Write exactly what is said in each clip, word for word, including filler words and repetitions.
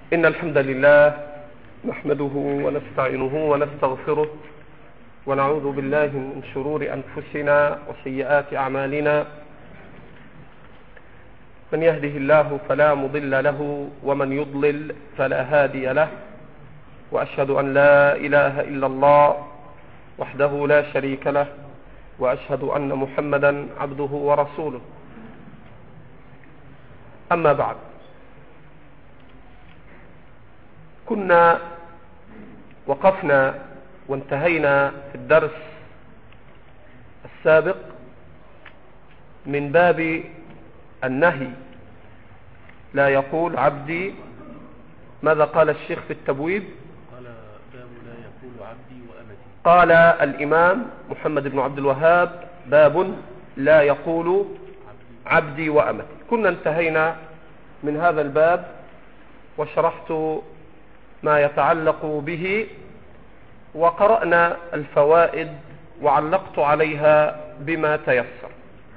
إن الحمد لله نحمده ونستعينه ونستغفره ونعوذ بالله من شرور أنفسنا وسيئات أعمالنا. من يهده الله فلا مضل له ومن يضلل فلا هادي له، وأشهد أن لا إله إلا الله وحده لا شريك له، وأشهد أن محمدا عبده ورسوله. أما بعد، كنا وقفنا وانتهينا في الدرس السابق من باب النهي. لا يقول عبدي، ماذا قال الشيخ في التبويب؟ قال باب لا يقول عبدي وأمتي. قال الإمام محمد بن عبد الوهاب باب لا يقول عبدي وأمتي. كنا انتهينا من هذا الباب وشرحت ما يتعلق به وقرأنا الفوائد وعلقت عليها بما تيسر،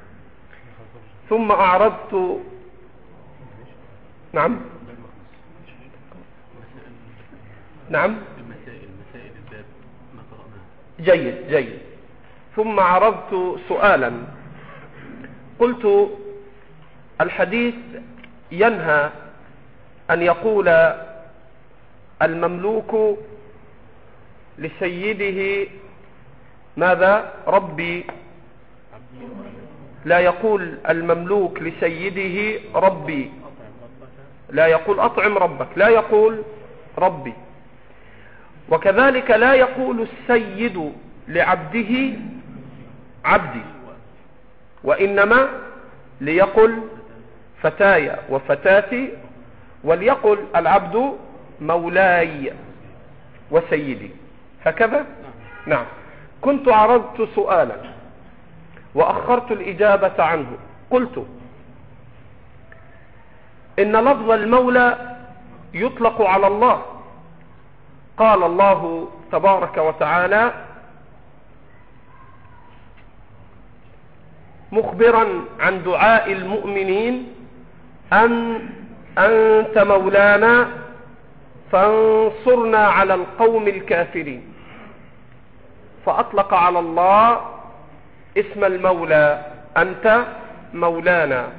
ثم أعرضت. نعم نعم المسائل مسائل الباب ما قرأناها. جيد جيد. ثم عرضت سؤالا، قلت الحديث ينهى أن يقول المملوك لسيده ماذا؟ ربي. لا يقول المملوك لسيده ربي، لا يقول أطعم ربك، لا يقول ربي. وكذلك لا يقول السيد لعبده عبدي، وإنما ليقل فتاي وفتاتي، وليقل العبد مولاي وسيدي، هكذا. نعم. كنت عرضت سؤالا وأخرت الإجابة عنه، قلت إن لفظ المولى يطلق على الله. قال الله تبارك وتعالى مخبرا عن دعاء المؤمنين أن أنت مولانا فانصرنا على القوم الكافرين، فأطلق على الله اسم المولى، أنت مولانا.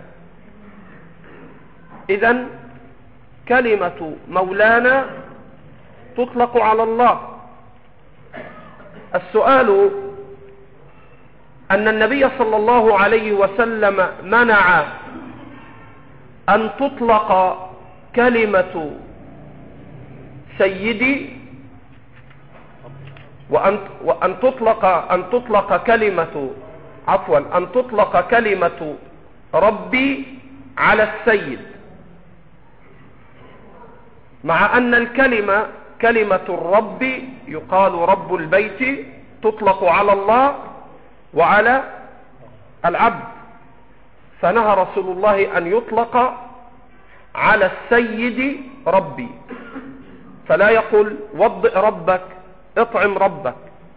إذن كلمة مولانا تطلق على الله. السؤال أن النبي صلى الله عليه وسلم منع أن تطلق كلمة سيدي وأن وأن تطلق أن تطلق كلمة عفوا أن تطلق كلمة ربي على السيد، مع أن الكلمة كلمة الرب يقال رب البيت تطلق على الله وعلى العبد، فنهى رسول الله أن يطلق على السيد ربي، فلا يقول وضئ ربك، اطعم ربك.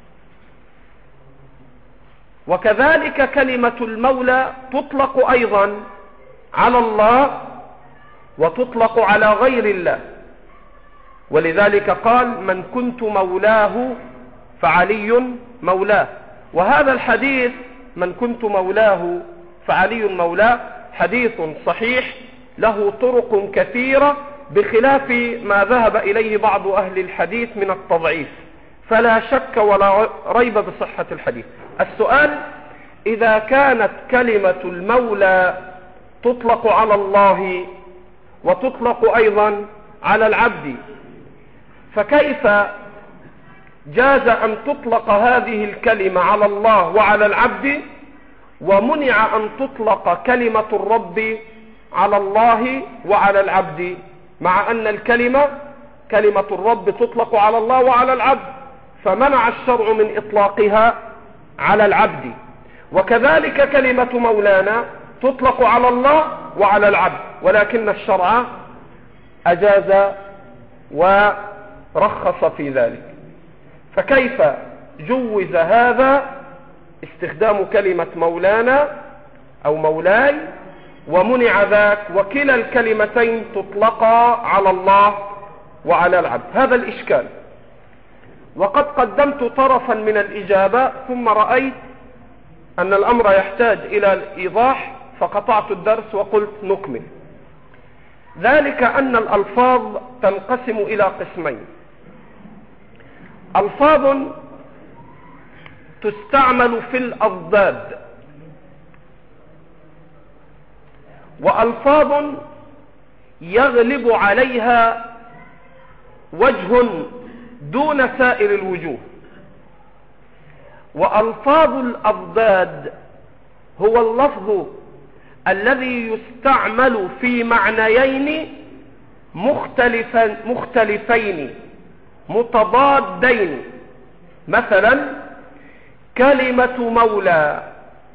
وكذلك كلمة المولى تطلق أيضا على الله وتطلق على غير الله، ولذلك قال من كنت مولاه فعلي مولاه. وهذا الحديث من كنت مولاه فعلي مولاه حديث صحيح له طرق كثيرة، بخلاف ما ذهب إليه بعض أهل الحديث من التضعيف، فلا شك ولا ريب بصحة الحديث. السؤال: إذا كانت كلمة المولى تطلق على الله وتطلق أيضا على العبد، فكيف جاز أن تطلق هذه الكلمة على الله وعلى العبد، ومنع أن تطلق كلمة الرب على الله وعلى العبد، مع أن الكلمة كلمة الرب تطلق على الله وعلى العبد، فمنع الشرع من إطلاقها على العبد؟ وكذلك كلمة مولانا تطلق على الله وعلى العبد، ولكن الشرع أجاز ورخص في ذلك. فكيف جوز هذا استخدام كلمة مولانا أو مولاي ومنع ذاك، وكلا الكلمتين تطلقا على الله وعلى العبد. هذا الإشكال. وقد قدمت طرفا من الإجابة ثم رأيت أن الأمر يحتاج إلى الإيضاح فقطعت الدرس وقلت نكمل. ذلك أن الألفاظ تنقسم إلى قسمين: ألفاظ تستعمل في الأضداد، وألفاظ يغلب عليها وجه دون سائر الوجوه. وألفاظ الأضداد هو اللفظ الذي يستعمل في معنيين مختلفين مختلفين متضادين. مثلا كلمة مولى،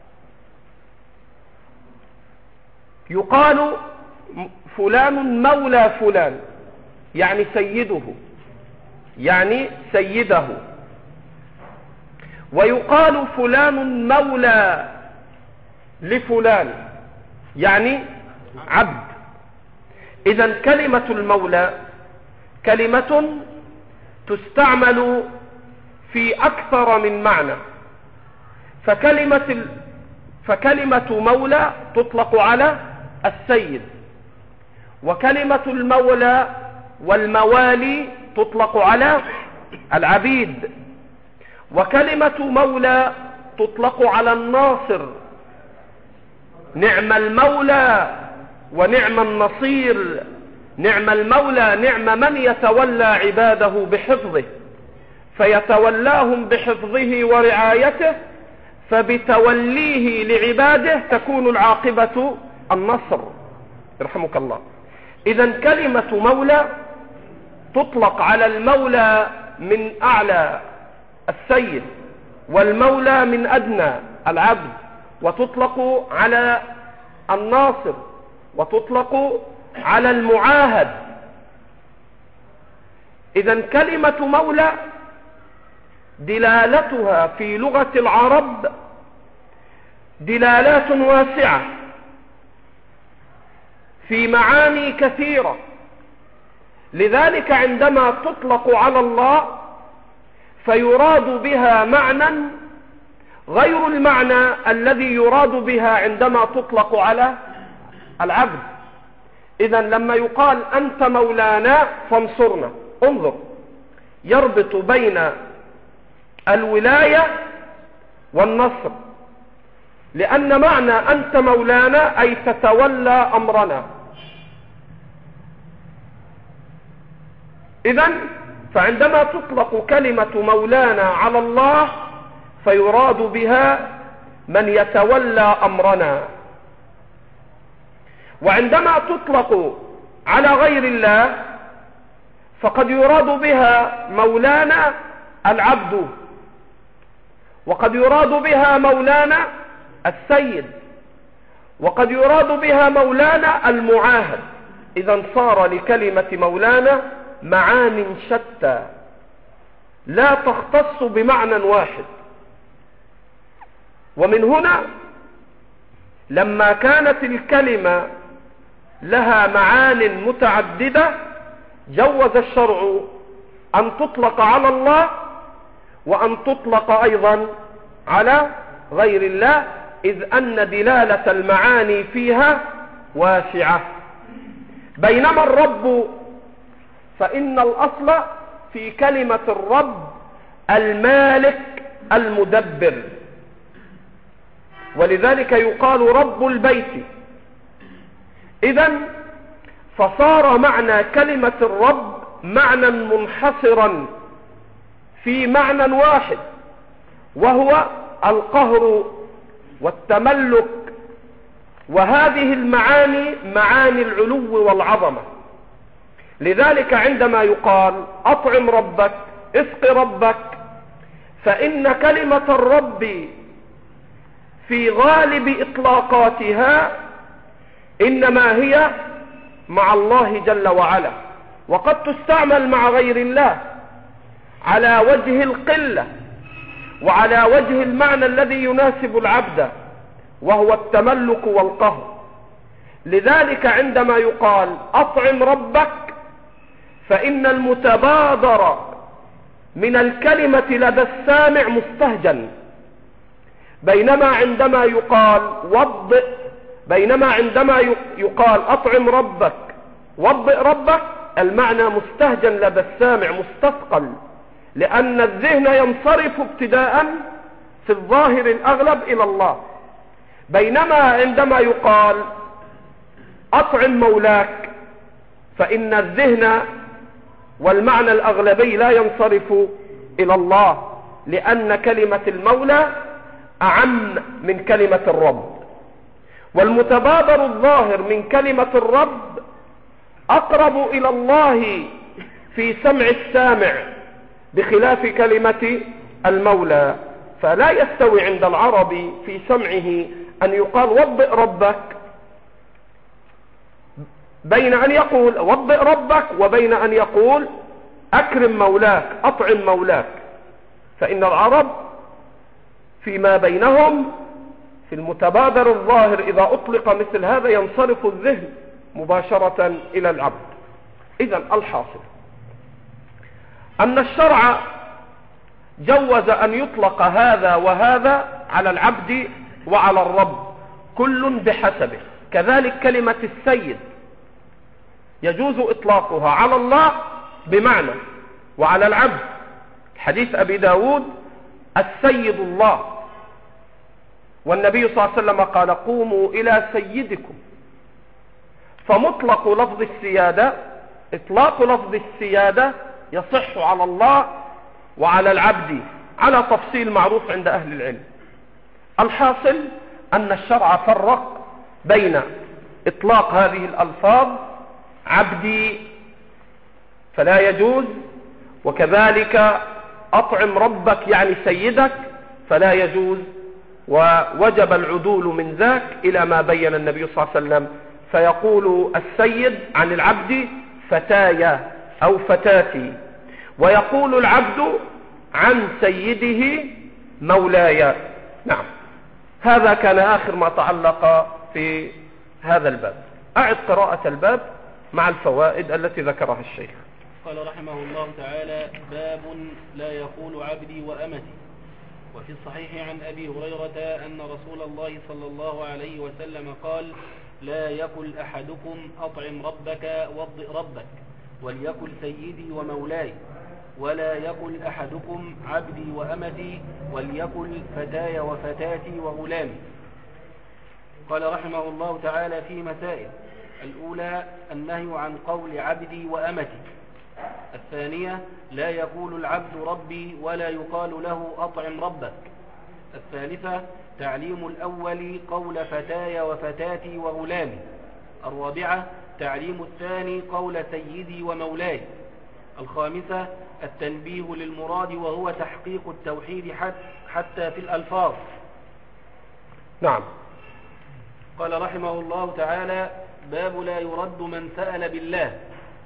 يقال فلان مولى فلان يعني سيده، يعني سيده، ويقال فلان مولى لفلان يعني عبد. إذن كلمة المولى كلمة تستعمل في أكثر من معنى. فكلمة, فكلمة مولى تطلق على السيد، وكلمة المولى والموالي تطلق على العبيد، وكلمة مولى تطلق على الناصر، نعم المولى ونعم النصير، نعم المولى نعم من يتولى عباده بحفظه، فيتولاهم بحفظه ورعايته، فبتوليه لعباده تكون العاقبة النصر يرحمك الله. إذن كلمة مولى تطلق على المولى من أعلى السيد، والمولى من أدنى العبد، وتطلق على الناصر، وتطلق على المعاهد. إذن كلمة مولى دلالتها في لغة العرب دلالات واسعة في معاني كثيرة. لذلك عندما تطلق على الله فيراد بها معنى غير المعنى الذي يراد بها عندما تطلق على العبد. إذن لما يقال أنت مولانا فانصرنا، انظر، يربط بين الولاية والنصر، لأن معنى أنت مولانا أي تتولى أمرنا. إذن فعندما تطلق كلمة مولانا على الله فيراد بها من يتولى أمرنا، وعندما تطلق على غير الله فقد يراد بها مولانا العبد، وقد يراد بها مولانا السيد، وقد يراد بها مولانا المعاهد. إذن صار لكلمة مولانا معان شتى لا تختص بمعنى واحد. ومن هنا لما كانت الكلمة لها معان متعددة جوز الشرع أن تطلق على الله وأن تطلق أيضا على غير الله، إذ أن دلالة المعاني فيها واسعة. بينما الرب فإن الأصل في كلمة الرب المالك المدبر، ولذلك يقال رب البيت. إذن فصار معنى كلمة الرب معنى منحصرا في معنى واحد، وهو القهر والتملك. وهذه المعاني معاني العلو والعظمة. لذلك عندما يقال أطعم ربك، اسق ربك، فإن كلمة الرب في غالب إطلاقاتها إنما هي مع الله جل وعلا، وقد تستعمل مع غير الله على وجه القلة وعلى وجه المعنى الذي يناسب العبد، وهو التملك والقهر. لذلك عندما يقال أطعم ربك فإن المتبادر من الكلمة لدى السامع مستهجن، بينما عندما يقال وضئ بينما عندما يقال أطعم ربك وضئ ربك المعنى مستهجن لدى السامع مستثقل، لأن الذهن ينصرف ابتداء في الظاهر الأغلب إلى الله، بينما عندما يقال أطعم مولاك فإن الذهن والمعنى الأغلبي لا ينصرف إلى الله، لأن كلمة المولى أعم من كلمة الرب، والمتبادر الظاهر من كلمة الرب أقرب إلى الله في سمع السامع بخلاف كلمة المولى. فلا يستوي عند العربي في سمعه أن يقال وضئ ربك بين أن يقول وضئ ربك وبين أن يقول أكرم مولاك أطعم مولاك، فإن العرب فيما بينهم في المتبادر الظاهر إذا أطلق مثل هذا ينصرف الذهن مباشرة إلى العبد. إذن الحاصل أن الشرع جوز أن يطلق هذا وهذا على العبد وعلى الرب كل بحسبه. كذلك كلمة السيد يجوز إطلاقها على الله بمعنى وعلى العبد. حديث أبي داود السيد الله، والنبي صلى الله عليه وسلم قال قوموا إلى سيدكم. فمطلق لفظ السيادة إطلاق لفظ السيادة يصح على الله وعلى العبد على تفصيل معروف عند أهل العلم. الحاصل أن الشرع فرق بين إطلاق هذه الألفاظ عبدي فلا يجوز، وكذلك أطعم ربك يعني سيدك فلا يجوز، ووجب العدول من ذاك إلى ما بين النبي صلى الله عليه وسلم، فيقول السيد عن العبد فتايا أو فتاتي، ويقول العبد عن سيده مولاي. نعم، هذا كان آخر ما تعلق في هذا الباب. أعد قراءة الباب مع الفوائد التي ذكرها الشيخ. قال رحمه الله تعالى: باب لا يقول عبدي وأمتي. وفي الصحيح عن أبي هريرة أن رسول الله صلى الله عليه وسلم قال: لا يقل أحدكم أطعم ربك وضئ ربك، وليقل سيدي ومولاي، ولا يقل أحدكم عبدي وأمتي، وليقل فتاي وفتاتي وغلامي. قال رحمه الله تعالى في مسائل: الأولى النهي عن قول عبدي وأمتي. الثانية لا يقول العبد ربي ولا يقال له أطعم ربك. الثالثة تعليم الأول قول فتاي وفتاتي وغلامي. الرابعة تعليم الثاني قول سيدي ومولاي. الخامسة التنبيه للمراد وهو تحقيق التوحيد حتى في الألفاظ. نعم. قال رحمه الله تعالى: باب لا يرد من سأل بالله.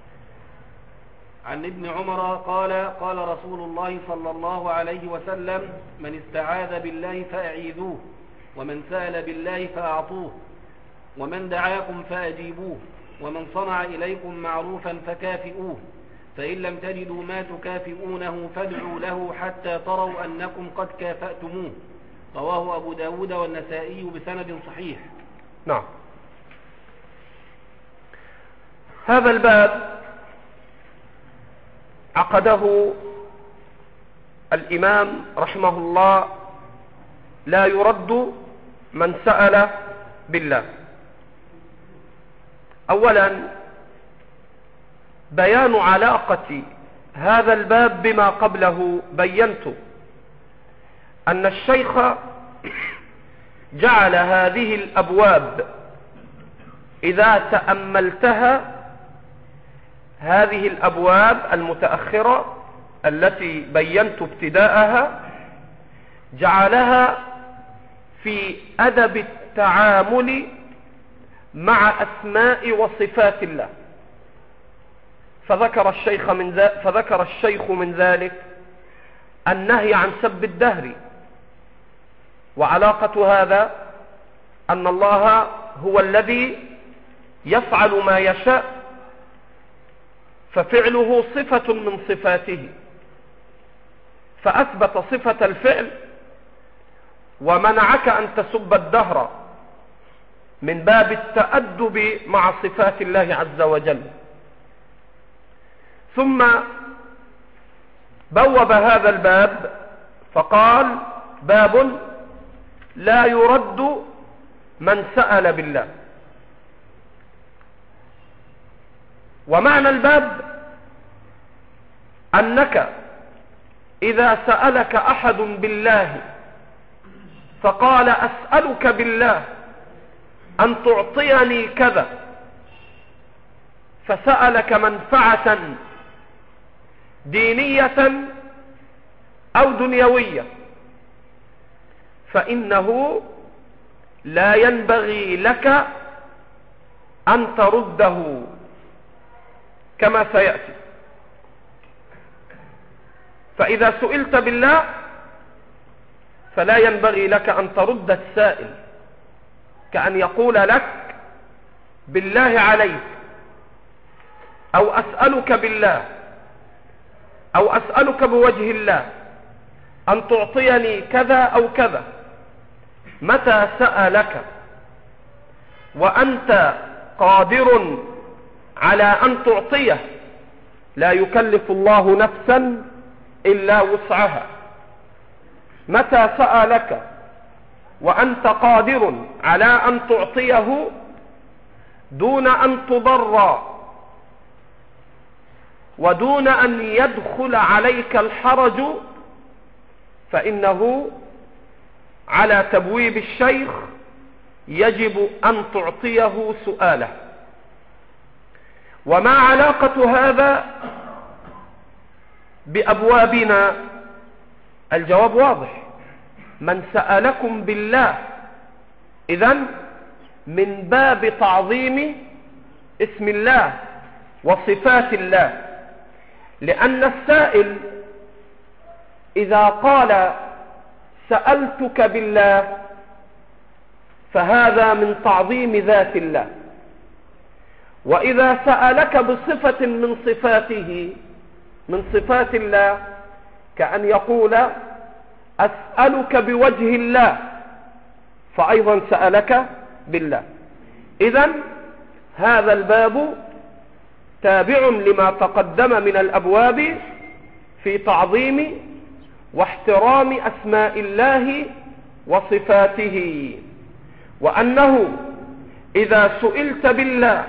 عن ابن عمر قال: قال رسول الله صلى الله عليه وسلم: من استعاذ بالله فأعيذوه، ومن سأل بالله فأعطوه، ومن دعاكم فأجيبوه، ومن صنع إليكم معروفا فكافئوه، فإن لم تجدوا ما تكافئونه فادعوا له حتى تروا أنكم قد كافأتموه. رواه أبو داود والنسائي بسند صحيح. نعم. هذا الباب عقده الإمام رحمه الله لا يرد من سأل بالله. أولا بيان علاقة هذا الباب بما قبله. بينت أن الشيخ جعل هذه الأبواب إذا تأملتها، هذه الأبواب المتأخرة التي بينت ابتداءها، جعلها في أدب التعامل مع أسماء وصفات الله. فذكر الشيخ من ذلك فذكر الشيخ من ذلك النهي عن سب الدهر، وعلاقة هذا أن الله هو الذي يفعل ما يشاء، ففعله صفة من صفاته، فأثبت صفة الفعل ومنعك أن تسب الدهر من باب التأدب مع صفات الله عز وجل. ثم بوب هذا الباب فقال: باب لا يرد من سأل بالله. ومعنى الباب أنك إذا سألك أحد بالله فقال: أسألك بالله أن تعطيني كذا، فسألك منفعة دينية أو دنيوية، فإنه لا ينبغي لك أن ترده كما سيأتي. فإذا سئلت بالله فلا ينبغي لك أن ترد السائل، كأن يقول لك: بالله عليك، أو أسألك بالله، أو أسألك بوجه الله أن تعطيني كذا أو كذا. متى سألك وأنت قادر على أن تعطيه، لا يكلف الله نفسا إلا وسعها. متى سألك وأنت قادر على أن تعطيه دون أن تضر ودون أن يدخل عليك الحرج، فإنه على تبويب الشيخ يجب أن تعطيه سؤاله. وما علاقة هذا بأبوابنا؟ الجواب واضح: من سألكم بالله إذن من باب تعظيم اسم الله وصفات الله، لأن السائل إذا قال: سألتك بالله، فهذا من تعظيم ذات الله. وإذا سألك بصفة من صفاته من صفات الله، كأن يقول: أسألك بوجه الله، فأيضا سألك بالله. إذن هذا الباب تابع لما تقدم من الأبواب في تعظيم واحترام أسماء الله وصفاته، وأنه إذا سئلت بالله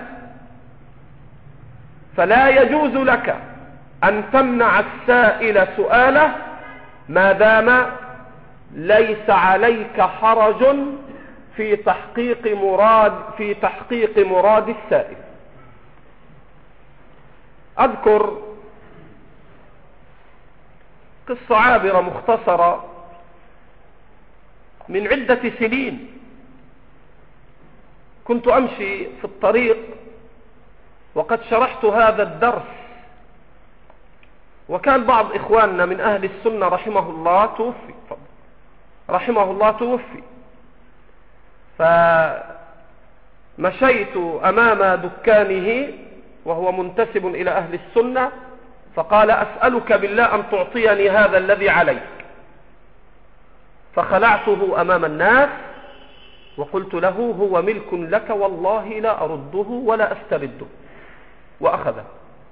فلا يجوز لك أن تمنع السائل سؤاله ما دام ليس عليك حرج في تحقيق مراد في تحقيق مراد السائل. أذكر قصة عابرة مختصرة من عدة سنين. كنت أمشي في الطريق وقد شرحت هذا الدرس، وكان بعض إخواننا من أهل السنة رحمه الله توفي رحمه الله توفي فمشيت أمام دكانه وهو منتسب إلى أهل السنة، فقال: أسألك بالله أن تعطيني هذا الذي عليك. فخلعته أمام الناس وقلت له: هو ملك لك والله لا أرده ولا أسترده، وأخذه.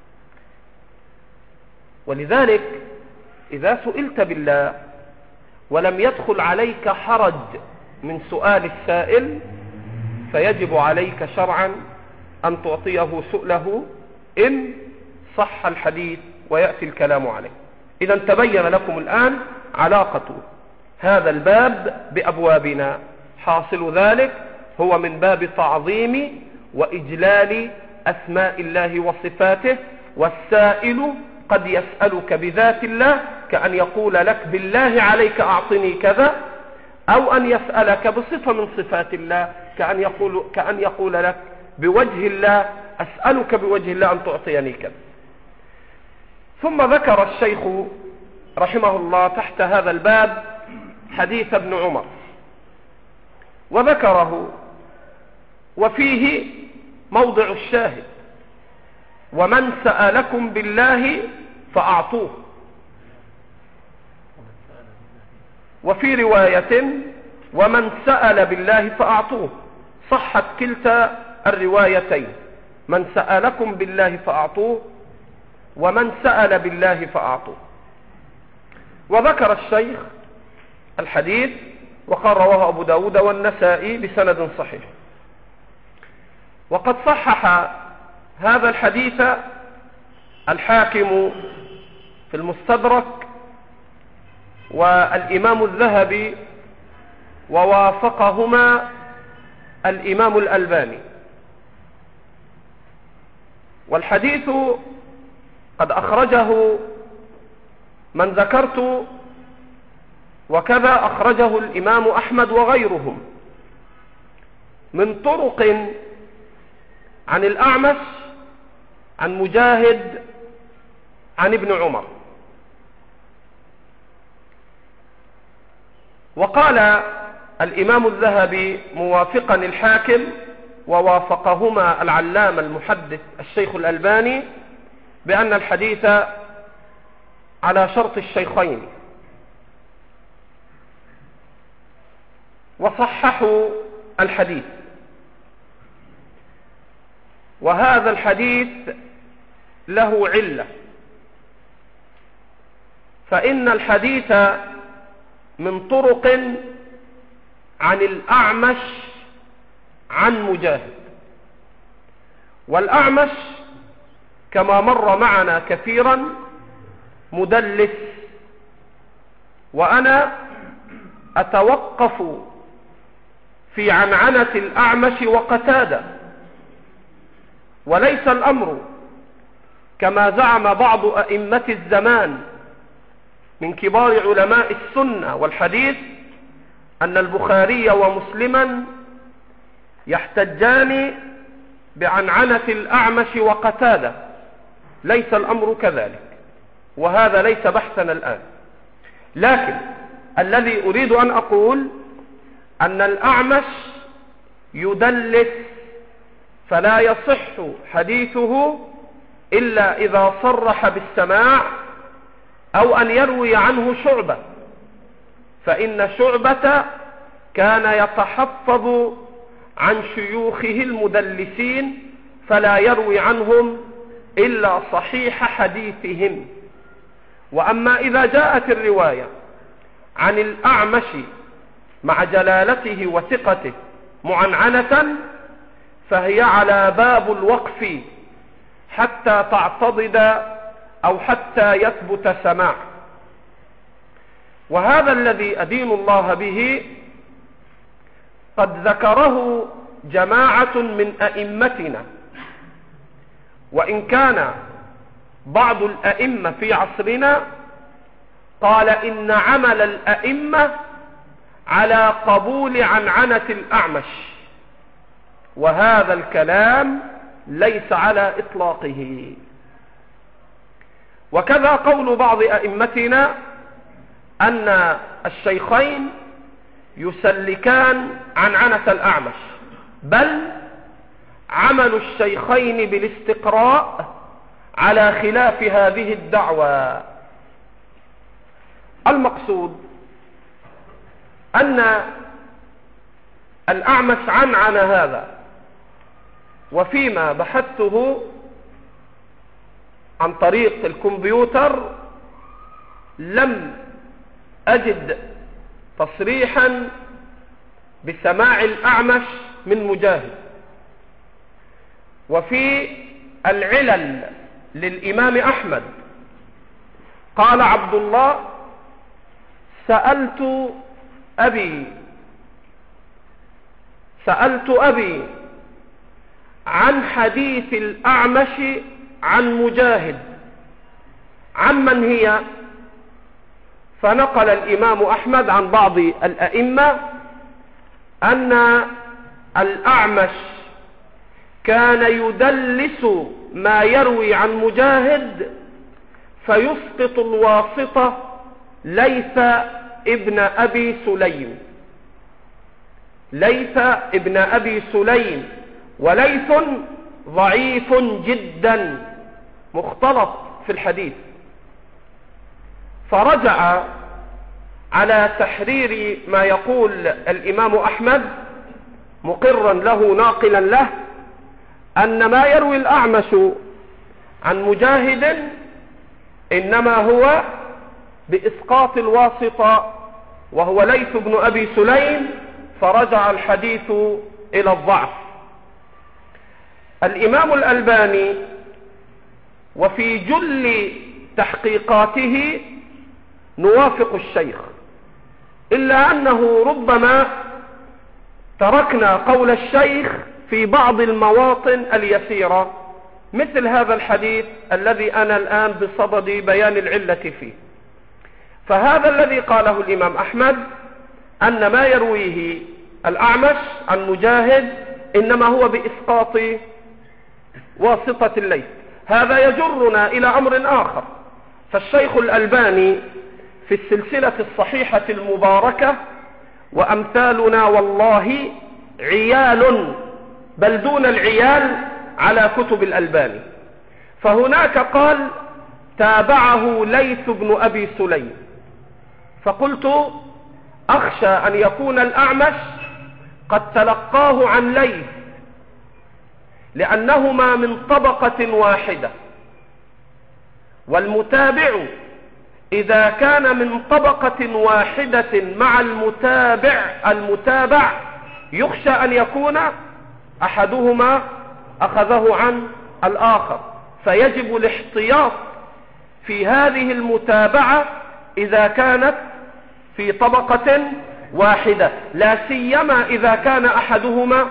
ولذلك إذا سئلت بالله ولم يدخل عليك حرج من سؤال السائل، فيجب عليك شرعا أن تعطيه سؤله إن صح الحديث ويأتي الكلام عليه. إذا تبين لكم الآن علاقة هذا الباب بأبوابنا. حاصل ذلك هو من باب تعظيم وإجلال أسماء الله وصفاته، والسائل قد يسألك بذات الله كأن يقول لك: بالله عليك أعطني كذا، أو أن يسألك بصفة من صفات الله كأن يقول, كأن يقول لك بوجه الله: أسألك بوجه الله أن تعطيني كذا. ثم ذكر الشيخ رحمه الله تحت هذا الباب حديث ابن عمر وذكره، وفيه موضع الشاهد. ومن سألكم بالله فأعطوه. وفي رواية ومن سأل بالله فأعطوه. صحت كلتا الروايتين، من سألكم بالله فأعطوه ومن سأل بالله فأعطوه. وذكر الشيخ الحديث وقال رواه أبو داود والنسائي بسند صحيح. وقد صحح هذا الحديث الحاكم في المستدرك والإمام الذهبي، ووافقهما الإمام الألباني. والحديث قد أخرجه من ذكرت، وكذا أخرجه الإمام أحمد وغيرهم من طرق عن الأعمش عن مجاهد عن ابن عمر. وقال الإمام الذهبي موافقا الحاكم ووافقهما العلامة المحدث الشيخ الألباني بأن الحديث على شرط الشيخين، وصححوا الحديث. وهذا الحديث له علة، فإن الحديث من طرق عن الأعمش عن مجاهد، والأعمش كما مر معنا كثيرا مدلس، وأنا أتوقف في عنعنة الأعمش وقتادة، وليس الأمر كما زعم بعض أئمة الزمان من كبار علماء السنة والحديث أن البخاري ومسلما يحتجان بعنعنة الأعمش وقتادة. ليس الأمر كذلك، وهذا ليس بحثنا الآن. لكن الذي أريد أن أقول أن الأعمش يدلس، فلا يصح حديثه إلا إذا صرح بالسماع أو أن يروي عنه شعبة، فإن شعبة كان يتحفظ عن شيوخه المدلسين فلا يروي عنهم إلا صحيح حديثهم. وأما إذا جاءت الرواية عن الأعمش مع جلالته وثقته معنعنة فهي على باب الوقف حتى تعتضد أو حتى يثبت سماع. وهذا الذي أدين الله به قد ذكره جماعة من أئمتنا، وإن كان بعض الأئمة في عصرنا قال إن عمل الأئمة على قبول عنعنة الأعمش، وهذا الكلام ليس على إطلاقه. وكذا قول بعض أئمتنا أن الشيخين يسلكان عنعنة الأعمش، بل عمل الشيخين بالاستقراء على خلاف هذه الدعوة. المقصود أن الأعمش عنعن هذا، وفيما بحثته عن طريق الكمبيوتر لم أجد تصريحا بسماع الأعمش من مجاهد. وفي العلل للإمام أحمد قال عبد الله: سألت أبي سألت أبي عن حديث الأعمش عن مجاهد عمن هي؟ فنقل الإمام أحمد عن بعض الأئمة أن الأعمش كان يدلس ما يروي عن مجاهد فيسقط الواسطة ليث ابن أبي سليم ليث ابن أبي سليم وليث ضعيف جدا مختلط في الحديث، فرجع على تحرير ما يقول الإمام أحمد مقرا له ناقلا له أن ما يروي الأعمش عن مجاهد إنما هو بإسقاط الواسطة وهو ليث بن أبي سليم، فرجع الحديث إلى الضعف. الإمام الألباني وفي جل تحقيقاته نوافق الشيخ، إلا أنه ربما تركنا قول الشيخ في بعض المواطن اليسيرة، مثل هذا الحديث الذي أنا الآن بصدد بيان العلة فيه. فهذا الذي قاله الإمام أحمد أن ما يرويه الأعمش عن مجاهد إنما هو بإسقاط واسطة الليث، هذا يجرنا إلى أمر آخر. فالشيخ الألباني في السلسلة الصحيحة المباركة، وأمثالنا والله عيال بل دون العيال على كتب الألباني، فهناك قال تابعه ليث بن أبي سليم، فقلت أخشى أن يكون الأعمش قد تلقاه عن ليث لأنهما من طبقة واحدة، والمتابع إذا كان من طبقة واحدة مع المتابع المتابع يخشى أن يكون أحدهما أخذه عن الآخر، فيجب الاحتياط في هذه المتابعة إذا كانت في طبقة واحدة، لا سيما إذا كان أحدهما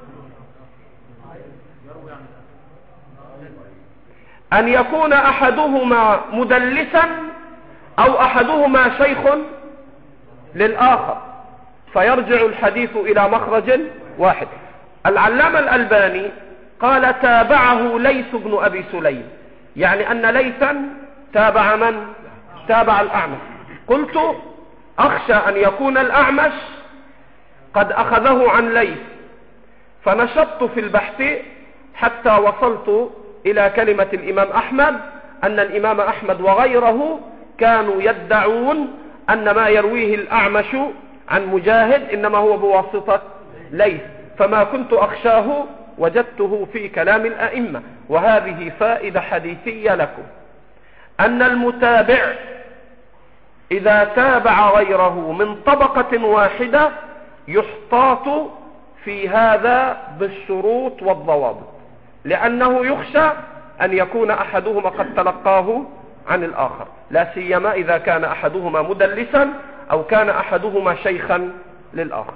أن يكون أحدهما مدلسا أو أحدهما شيخ للآخر، فيرجع الحديث إلى مخرج واحد. العلامة الألباني قال تابعه ليث بن أبي سليم، يعني أن ليثا تابع من؟ تابع الأعمش. قلت أخشى أن يكون الأعمش قد أخذه عن ليث، فنشطت في البحث حتى وصلت إلى كلمة الإمام أحمد أن الإمام أحمد وغيره كانوا يدعون أن ما يرويه الأعمش عن مجاهد إنما هو بواسطة ليث، فما كنت أخشاه وجدته في كلام الأئمة. وهذه فائدة حديثية لكم، أن المتابع إذا تابع غيره من طبقة واحدة يحتاط في هذا بالشروط والضوابط، لأنه يخشى أن يكون أحدهما قد تلقاه عن الآخر، لا سيما إذا كان أحدهما مدلسا أو كان أحدهما شيخا للآخر.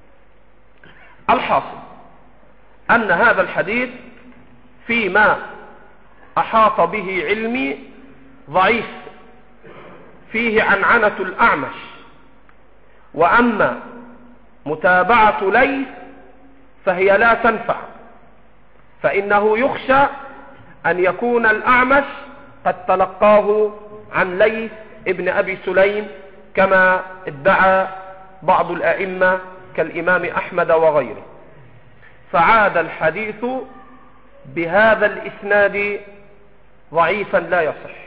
الحاصل أن هذا الحديث فيما أحاط به علمي ضعيف، فيه عنعنة الأعمش، وأما متابعة ليث فهي لا تنفع، فإنه يخشى أن يكون الأعمش قد تلقاه عن ليث ابن أبي سليم كما ادعى بعض الأئمة كالإمام أحمد وغيره، فعاد الحديث بهذا الإسناد ضعيفا لا يصح.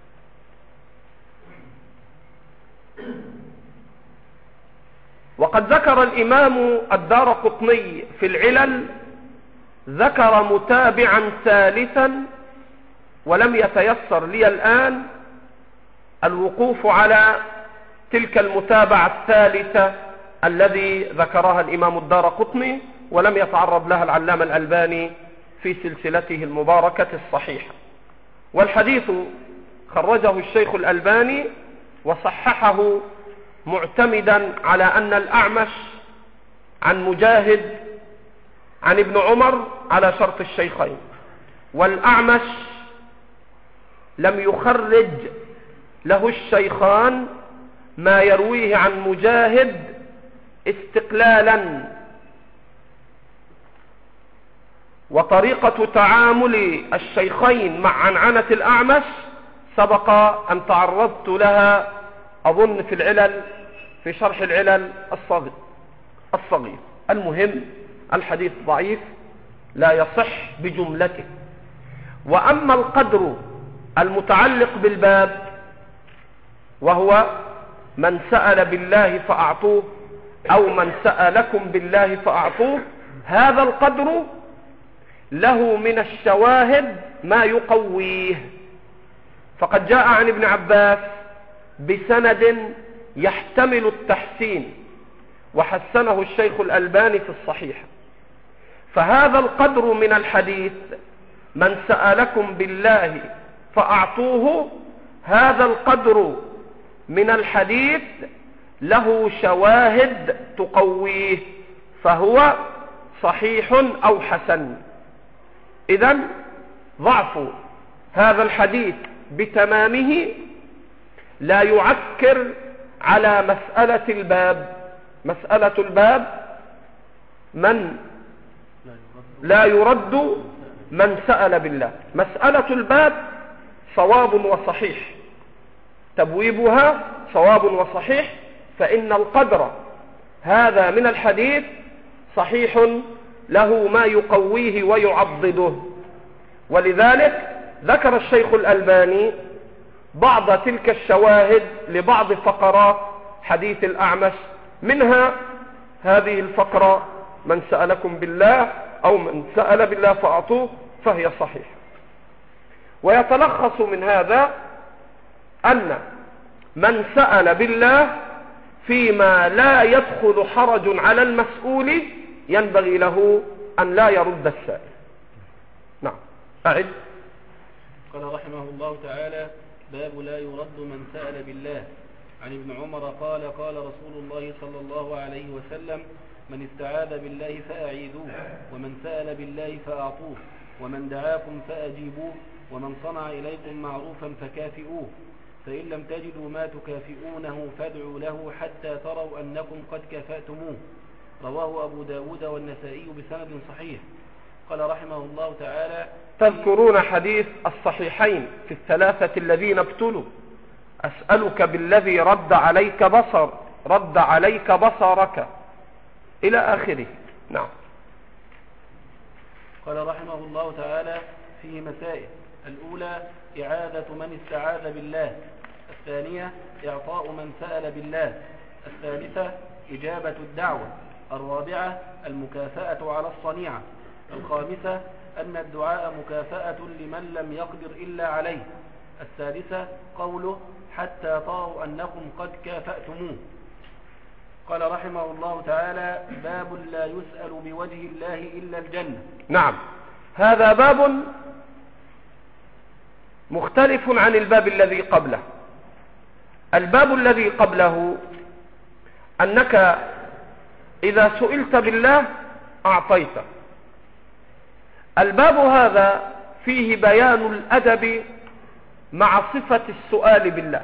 وقد ذكر الإمام الدارقطني في العلل، ذكر متابعا ثالثا، ولم يتيسر لي الآن الوقوف على تلك المتابعة الثالثة الذي ذكرها الإمام الدارقطني، ولم يتعرض لها العلامة الألباني في سلسلته المباركة الصحيحة. والحديث خرجه الشيخ الألباني وصححه معتمدا على أن الأعمش عن مجاهد عن ابن عمر على شرط الشيخين، والأعمش لم يخرج له الشيخان ما يرويه عن مجاهد استقلالا، وطريقة تعامل الشيخين مع عنعنة الأعمش سبق أن تعرضت لها أظن في العلل في شرح العلل الصغير. المهم الحديث ضعيف لا يصح بجملته. وأما القدر المتعلق بالباب وهو من سأل بالله فأعطوه أو من سألكم بالله فأعطوه، هذا القدر له من الشواهد ما يقويه. فقد جاء عن ابن عباس بسند يحتمل التحسين وحسنه الشيخ الألباني في الصحيح. فهذا القدر من الحديث من سألكم بالله فأعطوه، هذا القدر من الحديث له شواهد تقويه، فهو صحيح أو حسن. إذن ضعف هذا الحديث بتمامه لا يعكر على مسألة الباب. مسألة الباب من لا يرد من سأل بالله. مسألة الباب صواب وصحيح، تبويبها صواب وصحيح، فإن القدر هذا من الحديث صحيح له ما يقويه ويعضده. ولذلك ذكر الشيخ الألباني بعض تلك الشواهد لبعض فقرات حديث الأعمش، منها هذه الفقرة من سألكم بالله أو من سأل بالله فأعطوه، فهي صحيحة. ويتلخص من هذا أن من سأل بالله فيما لا يدخل حرج على المسؤول ينبغي له أن لا يرد السائل. نعم أعد. قال رحمه الله تعالى: باب لا يرد من سأل بالله. عن ابن عمر قال: قال رسول الله صلى الله عليه وسلم: من استعاذ بالله فأعيذوه، ومن سأل بالله فأعطوه، ومن دعاكم فأجيبوه، ومن صنع إليكم معروفا فكافئوه، فإن لم تجدوا ما تكافئونه فادعوا له حتى تروا أنكم قد كفأتموه. رواه أبو داود والنسائي بسند صحيح. قال رحمه الله تعالى: تذكرون حديث الصحيحين في الثلاثة الذين ابتلوا: أسألك بالذي رد عليك بصر رد عليك بصرك إلى آخره. نعم. قال رحمه الله تعالى: فيه مسائل: الأولى إعادة من استعاذ بالله، الثانية إعطاء من سأل بالله، الثالثة إجابة الدعوة، الرابعة المكافأة على الصنيعة، الخامسة أن الدعاء مكافأة لمن لم يقدر إلا عليه، السادسة قوله حتى تروا أنكم قد كافأتموه. قال رحمه الله تعالى: باب لا يسأل بوجه الله إلا الجنة. نعم، هذا باب مختلف عن الباب الذي قبله. الباب الذي قبله أنك إذا سئلت بالله أعطيت. الباب هذا فيه بيان الأدب مع صفة السؤال بالله،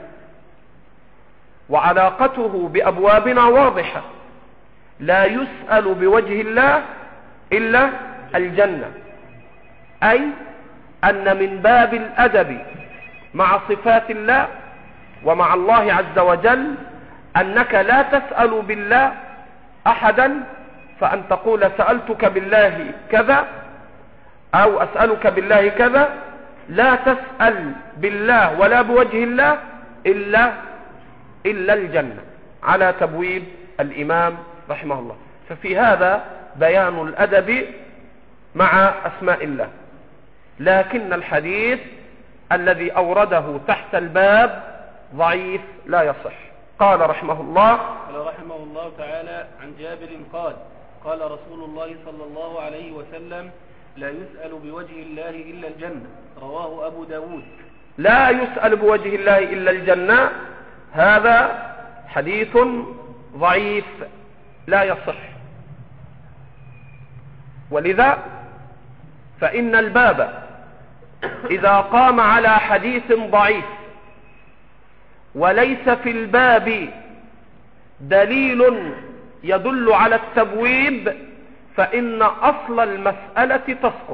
وعلاقته بأبوابنا واضحة. لا يسأل بوجه الله إلا الجنة، أي أن من باب الأدب مع صفات الله ومع الله عز وجل أنك لا تسأل بالله أحدا فأن تقول سألتك بالله كذا أو أسألك بالله كذا. لا تسأل بالله ولا بوجه الله إلا إلا الجنة على تبويب الإمام رحمه الله. ففي هذا بيان الأدب مع أسماء الله. لكن الحديث الذي أورده تحت الباب ضعيف لا يصح. قال رحمه الله: قال رحمه الله تعالى: عن جابر قال: قال رسول الله صلى الله عليه وسلم: لا يسأل بوجه الله إلا الجنة. رواه أبو داود. لا يسأل بوجه الله إلا الجنة، هذا حديث ضعيف لا يصح. ولذا فإن الباب إذا قام على حديث ضعيف وليس في الباب دليل يدل على التبويب فإن أصل المسألة تسقط.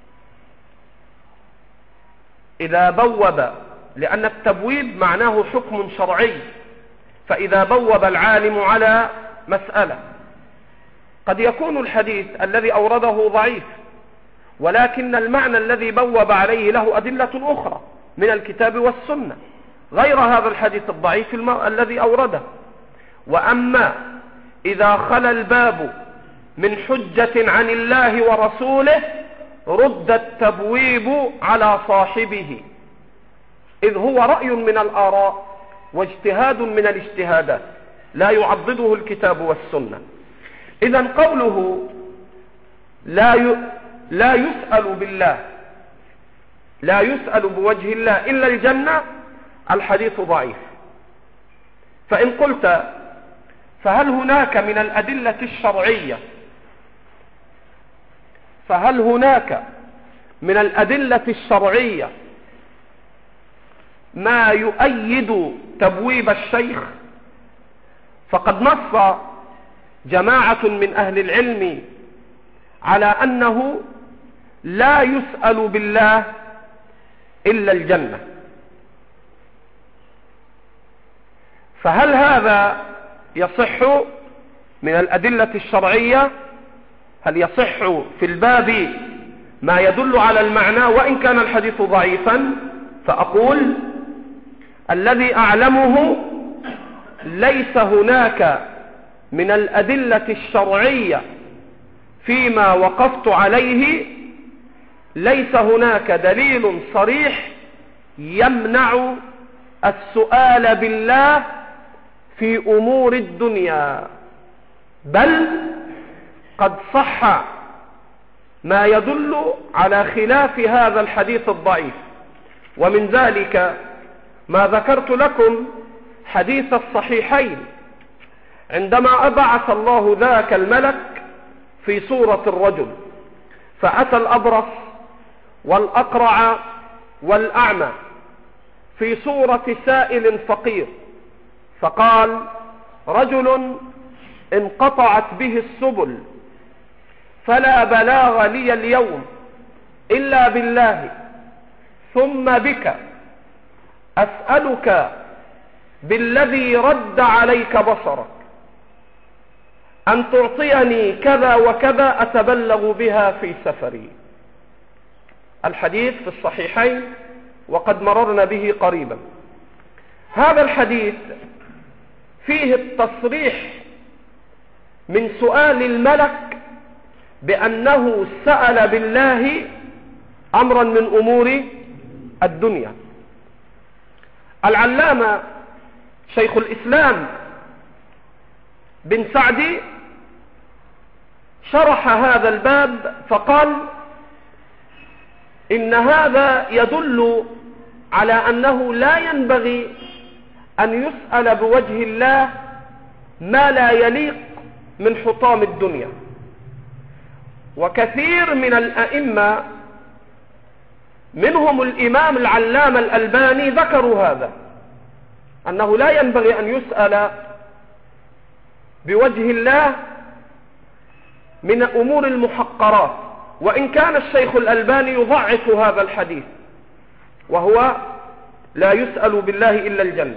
إذا بوب، لأن التبويب معناه حكم شرعي، فإذا بوب العالم على مسألة قد يكون الحديث الذي أورده ضعيف، ولكن المعنى الذي بوب عليه له أدلة أخرى من الكتاب والسنة غير هذا الحديث الضعيف الذي أورده. وأما إذا خلا الباب من حجة عن الله ورسوله رد التبويب على صاحبه، إذ هو رأي من الآراء واجتهاد من الاجتهادات لا يعضده الكتاب والسنة. إذن قوله لا ي... لا يسأل بالله لا يسأل بوجه الله إلا الجنة، الحديث ضعيف. فإن قلت فهل هناك من الأدلة الشرعية فهل هناك من الأدلة الشرعية ما يؤيد تبويب الشيخ؟ فقد نص جماعة من أهل العلم على أنه لا يسأل بالله إلا الجنة. فهل هذا يصح من الأدلة الشرعية؟ هل يصح في الباب ما يدل على المعنى وإن كان الحديث ضعيفا؟ فأقول الذي أعلمه ليس هناك من الأدلة الشرعية فيما وقفت عليه، ليس هناك دليل صريح يمنع السؤال بالله في أمور الدنيا، بل قد صح ما يدل على خلاف هذا الحديث الضعيف. ومن ذلك ما ذكرت لكم حديث الصحيحين عندما أبعث الله ذاك الملك في صورة الرجل فأتى الأبرص والأقرع والأعمى في صورة سائل فقير، فقال رجل انقطعت به السبل فلا بلاغ لي اليوم إلا بالله ثم بك أسألك بالذي رد عليك بصرك أن تعطيني كذا وكذا أتبلغ بها في سفري. الحديث في الصحيحين وقد مررنا به قريبا. هذا الحديث فيه التصريح من سؤال الملك بأنه سأل بالله أمرا من أمور الدنيا. العلامة شيخ الإسلام بن سعدي شرح هذا الباب فقال إن هذا يدل على أنه لا ينبغي أن يسأل بوجه الله ما لا يليق من حطام الدنيا. وكثير من الأئمة منهم الإمام العلامة الألباني ذكروا هذا، أنه لا ينبغي أن يسأل بوجه الله من أمور المحقرات، وإن كان الشيخ الألباني يضعف هذا الحديث وهو لا يسأل بالله إلا الجنة.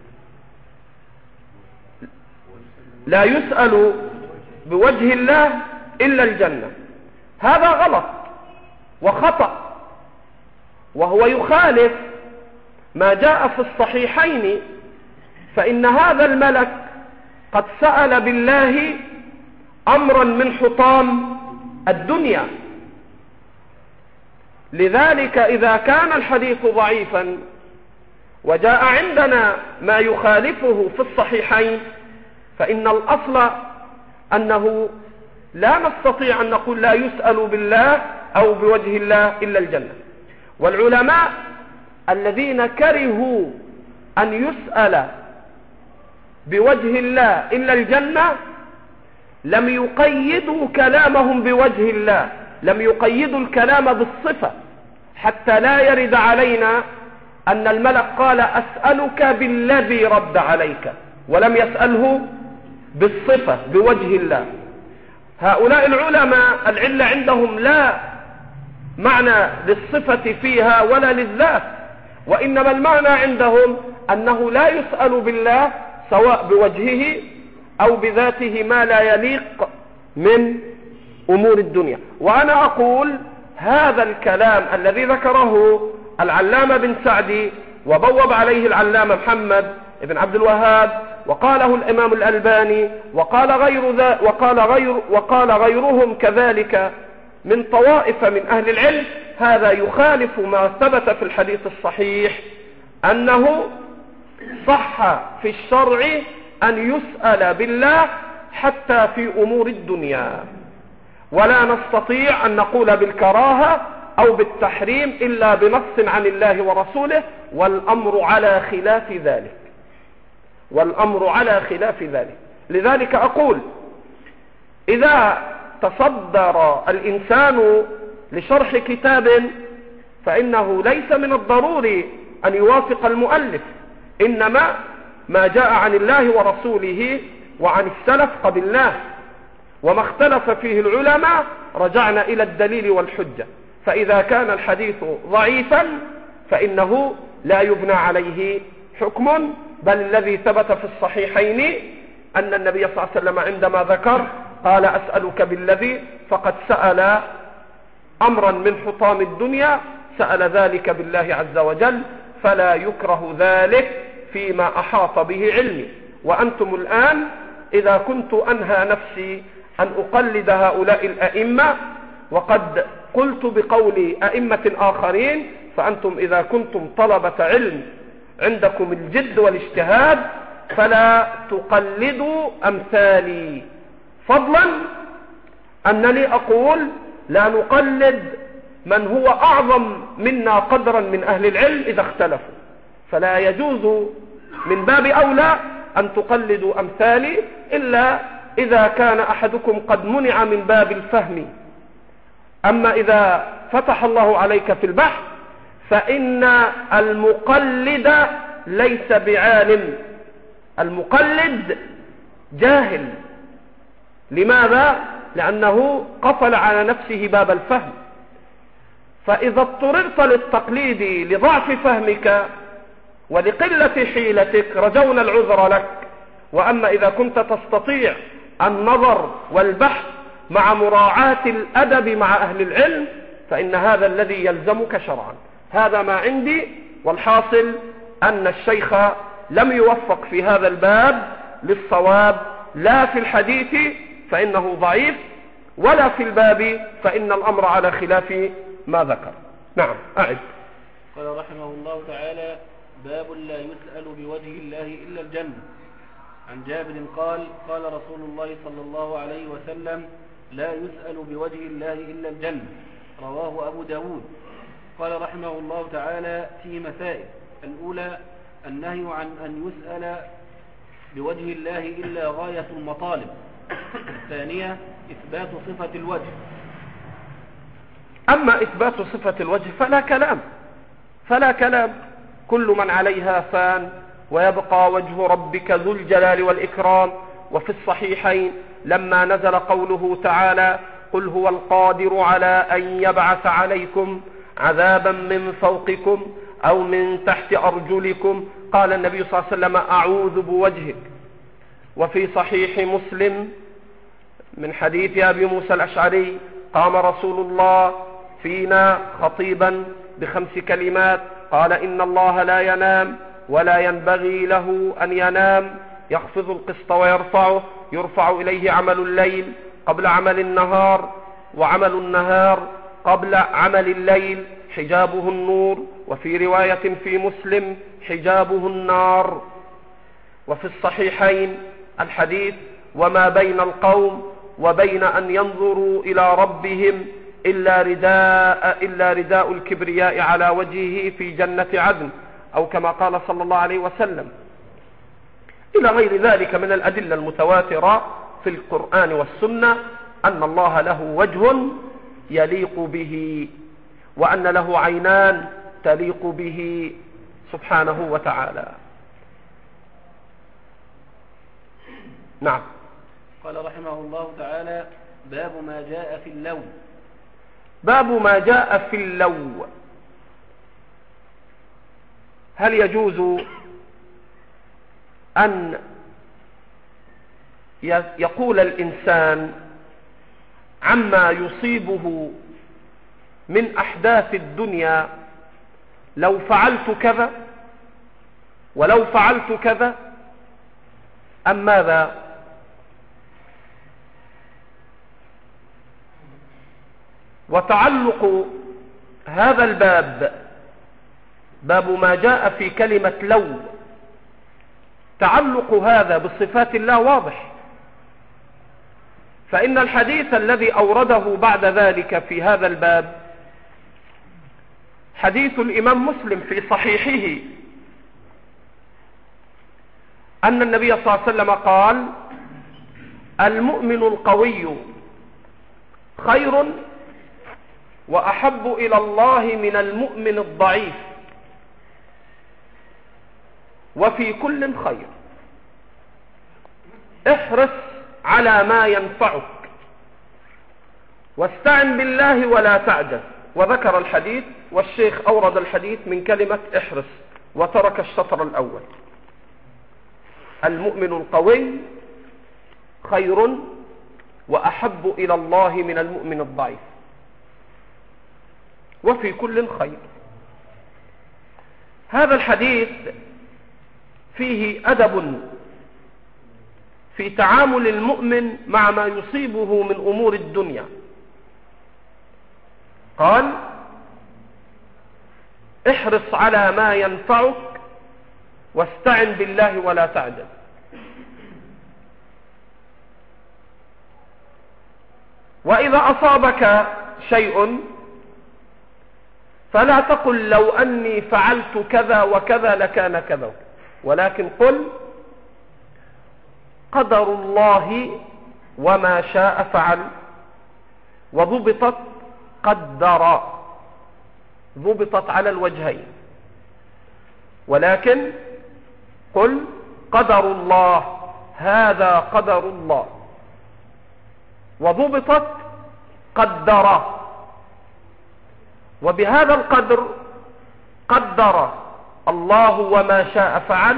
لا يسأل بوجه الله إلا الجنة، هذا غلط وخطأ، وهو يخالف ما جاء في الصحيحين، فإن هذا الملك قد سأل بالله أمرا من حطام الدنيا. لذلك إذا كان الحديث ضعيفا وجاء عندنا ما يخالفه في الصحيحين، فإن الأصل أنه لا نستطيع أن نقول لا يسأل بالله أو بوجه الله إلا الجنة. والعلماء الذين كرهوا أن يسأل بوجه الله إلا الجنة لم يقيدوا كلامهم بوجه الله، لم يقيدوا الكلام بالصفة، حتى لا يرد علينا أن الملك قال أسألك بالذي رد عليك، ولم يسأله بالصفة بوجه الله. هؤلاء العلماء العلة عندهم لا معنى للصفة فيها ولا للذات، وإنما المعنى عندهم أنه لا يسأل بالله سواء بوجهه أو بذاته ما لا يليق من أمور الدنيا. وأنا أقول هذا الكلام الذي ذكره العلامة بن سعدي وبوب عليه العلامة محمد بن عبد الوهاب وقاله الإمام الألباني وقال غير ذا وقال غير وقال غيرهم كذلك من طوائف من أهل العلم، هذا يخالف ما ثبت في الحديث الصحيح أنه صح في الشرع أن يسأل بالله حتى في أمور الدنيا، ولا نستطيع أن نقول بالكراهة أو بالتحريم إلا بنص عن الله ورسوله، والأمر على خلاف ذلك والأمر على خلاف ذلك. لذلك أقول إذا تصدر الإنسان لشرح كتاب فإنه ليس من الضروري أن يوافق المؤلف، إنما ما جاء عن الله ورسوله وعن السلف قبلناه، وما اختلف فيه العلماء رجعنا إلى الدليل والحجة. فإذا كان الحديث ضعيفا فإنه لا يبنى عليه حكم، بل الذي ثبت في الصحيحين أن النبي صلى الله عليه وسلم عندما ذكر قال أسألك بالذي، فقد سأل أمرا من حطام الدنيا، سأل ذلك بالله عز وجل، فلا يكره ذلك فيما أحاط به علمي. وأنتم الآن إذا كنت أنهى نفسي أن أقلد هؤلاء الأئمة وقد قلت بقول أئمة آخرين، فأنتم إذا كنتم طلبة علم عندكم الجد والاجتهاد فلا تقلدوا أمثالي، فضلا أنني أقول لا نقلد من هو أعظم منا قدرا من أهل العلم إذا اختلفوا، فلا يجوز من باب أولى أن تقلدوا أمثالي إلا إذا كان أحدكم قد منع من باب الفهم. أما إذا فتح الله عليك في البحث فإن المقلد ليس بعالم، المقلد جاهل. لماذا؟ لأنه قفل على نفسه باب الفهم. فإذا اضطررت للتقليد لضعف فهمك ولقلة حيلتك رجونا العذر لك. وأما إذا كنت تستطيع النظر والبحث مع مراعاة الأدب مع أهل العلم فإن هذا الذي يلزمك شرعا. هذا ما عندي، والحاصل أن الشيخ لم يوفق في هذا الباب للصواب، لا في الحديث فإنه ضعيف، ولا في الباب فإن الأمر على خلاف ما ذكر. نعم أعد. قال رحمه الله تعالى: باب لا يسأل بوجه الله إلا الجنة. عن جابر قال: قال رسول الله صلى الله عليه وسلم: لا يسأل بوجه الله إلا الجنة. رواه أبو داود. قال رحمه الله تعالى: في مسائل: الأولى النهي عن أن يسأل بوجه الله إلا غاية المطالب. الثانية إثبات صفة الوجه. أما إثبات صفة الوجه فلا كلام فلا كلام كل من عليها فان ويبقى وجه ربك ذو الجلال والإكرام. وفي الصحيحين لما نزل قوله تعالى: قل هو القادر على أن يبعث عليكم عذابا من فوقكم أو من تحت أرجلكم، قال النبي صلى الله عليه وسلم: أعوذ بوجهك. وفي صحيح مسلم من حديث أبي موسى الأشعري: قام رسول الله فينا خطيبا بخمس كلمات، قال: إن الله لا ينام ولا ينبغي له أن ينام، يخفض القسط ويرفعه، يرفع إليه عمل الليل قبل عمل النهار، وعمل النهار قبل عمل الليل، حجابه النور، وفي رواية في مسلم: حجابه النار. وفي الصحيحين الحديث: وما بين القوم وبين أن ينظروا إلى ربهم إلا رداء, إلا رداء الكبرياء على وجهه في جنة عدن، أو كما قال صلى الله عليه وسلم، إلى غير ذلك من الأدلة المتواترة في القرآن والسنة أن الله له وجه يليق به، وأن له عينان تليق به سبحانه وتعالى. نعم. قال رحمه الله تعالى: باب ما جاء في اللو. باب ما جاء في اللو. هل يجوز أن يقول الإنسان عما يصيبه من أحداث الدنيا لو فعلت كذا ولو فعلت كذا أم ماذا؟ وتعلق هذا الباب باب ما جاء في كلمة لو، تعلق هذا بصفات الله واضح، فإن الحديث الذي أورده بعد ذلك في هذا الباب حديث الإمام مسلم في صحيحه أن النبي صلى الله عليه وسلم قال: المؤمن القوي خير وأحب إلى الله من المؤمن الضعيف، وفي كل خير، احرص على ما ينفعك واستعن بالله ولا تعجز. وذكر الحديث، والشيخ أورد الحديث من كلمة احرص وترك الشطر الأول. المؤمن القوي خير وأحب إلى الله من المؤمن الضعيف، وفي كل خير. هذا الحديث فيه أدب في تعامل المؤمن مع ما يصيبه من أمور الدنيا. قال: احرص على ما ينفعك واستعن بالله ولا تعجز. وإذا أصابك شيء فلا تقل لو أني فعلت كذا وكذا لكان كذا، ولكن قل قدر الله وما شاء فعل. وضبطت قدر، ضبطت على الوجهين، ولكن قل قدر الله، هذا قدر الله. وضبطت قدر، وبهذا القدر قدر الله وما شاء فعل،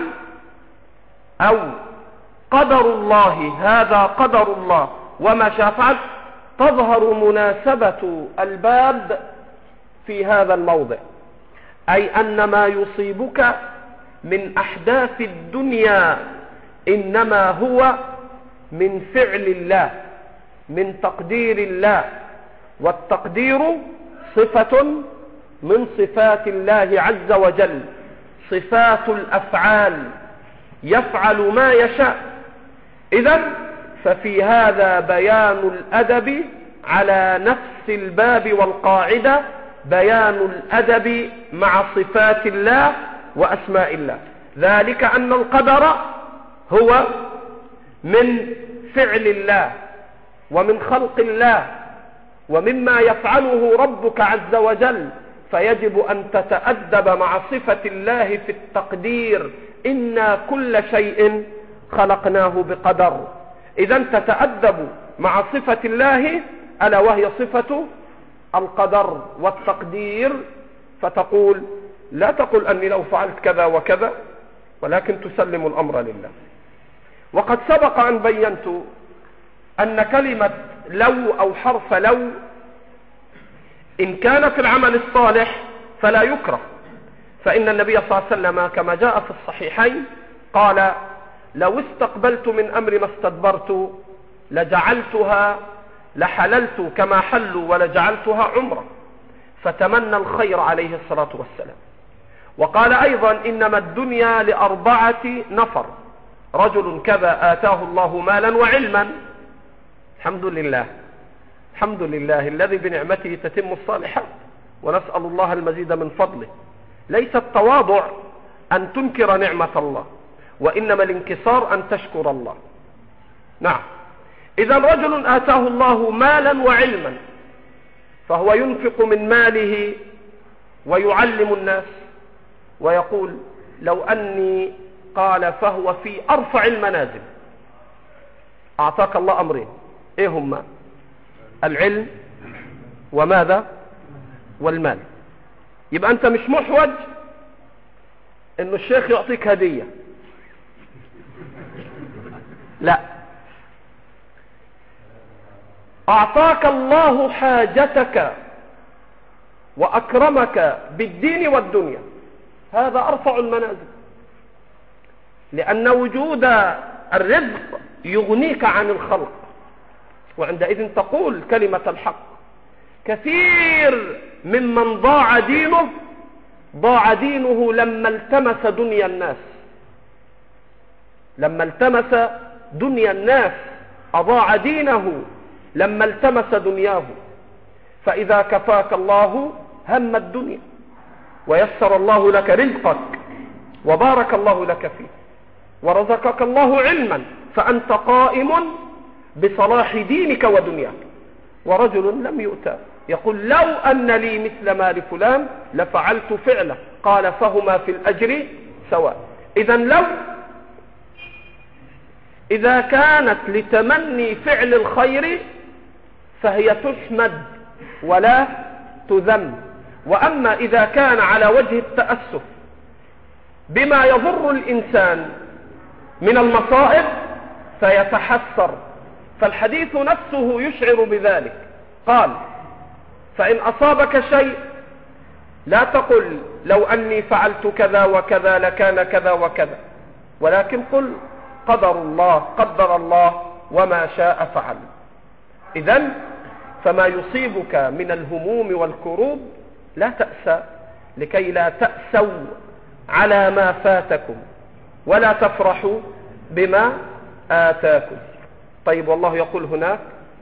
أو قدر الله، هذا قدر الله وما شاء فعل. تظهر مناسبة الباب في هذا الموضع، أي أن ما يصيبك من أحداث الدنيا إنما هو من فعل الله، من تقدير الله، والتقدير صفة من صفات الله عز وجل، صفات الأفعال، يفعل ما يشاء. إذن ففي هذا بيان الأدب على نفس الباب والقاعدة، بيان الأدب مع صفات الله وأسماء الله، ذلك أن القدر هو من فعل الله ومن خلق الله ومما يفعله ربك عز وجل، فيجب أن تتأدب مع صفة الله في التقدير. إنا كل شيء خلقناه بقدر. إذن تتأدب مع صفة الله ألا وهي صفة القدر والتقدير، فتقول لا تقل أني لو فعلت كذا وكذا، ولكن تسلم الأمر لله. وقد سبق أن بينت أن كلمة لو أو حرف لو إن كان في العمل الصالح فلا يكره، فإن النبي صلى الله عليه وسلم كما جاء في الصحيحين قال: لو استقبلت من أمر ما استدبرت لجعلتها لحللت كما حلوا ولجعلتها عمرة، فتمنى الخير عليه الصلاة والسلام. وقال أيضا: إنما الدنيا لأربعة نفر: رجل كذا آتاه الله مالا وعلما. الحمد لله، الحمد لله الذي بنعمته تتم الصالحات، ونسأل الله المزيد من فضله. ليس التواضع أن تنكر نعمة الله، وإنما الانكسار أن تشكر الله. نعم، إذا رجل آتاه الله مالا وعلما، فهو ينفق من ماله ويعلم الناس، ويقول لو أني قال فهو في أرفع المنازل. أعطاك الله أمرين، إيه هما؟ العلم وماذا؟ والمال. يبقى أنت مش محوج إنه الشيخ يعطيك هدية، لا، أعطاك الله حاجتك وأكرمك بالدين والدنيا، هذا أرفع المنازل، لأن وجود الرزق يغنيك عن الخلق، وعندئذ تقول كلمة الحق. كثير ممن ضاع دينه ضاع دينه لما التمس دنيا الناس، لما التمس دنيا الناس أضاع دينه لما التمس دنياه. فإذا كفاك الله هم الدنيا ويسر الله لك رزقك وبارك الله لك فيه ورزقك الله علما، فأنت قائم بصلاح دينك ودنياك. ورجل لم يؤتى يقول لو أن لي مثل ما لفلان لفعلت فعله، قال فهما في الأجر سواء. إذا لو إذا كانت لتمني فعل الخير فهي تحمد ولا تذم، وأما إذا كان على وجه التأسف بما يضر الإنسان من المصائب فيتحسر. فالحديث نفسه يشعر بذلك. قال فإن أصابك شيء لا تقل لو أني فعلت كذا وكذا لكان كذا وكذا، ولكن قل قدر الله قدر الله وما شاء فعل. إذن فما يصيبك من الهموم والكروب لا تأسى، لكي لا تأسوا على ما فاتكم ولا تفرحوا بما آتاكم. طيب، والله يقول هناك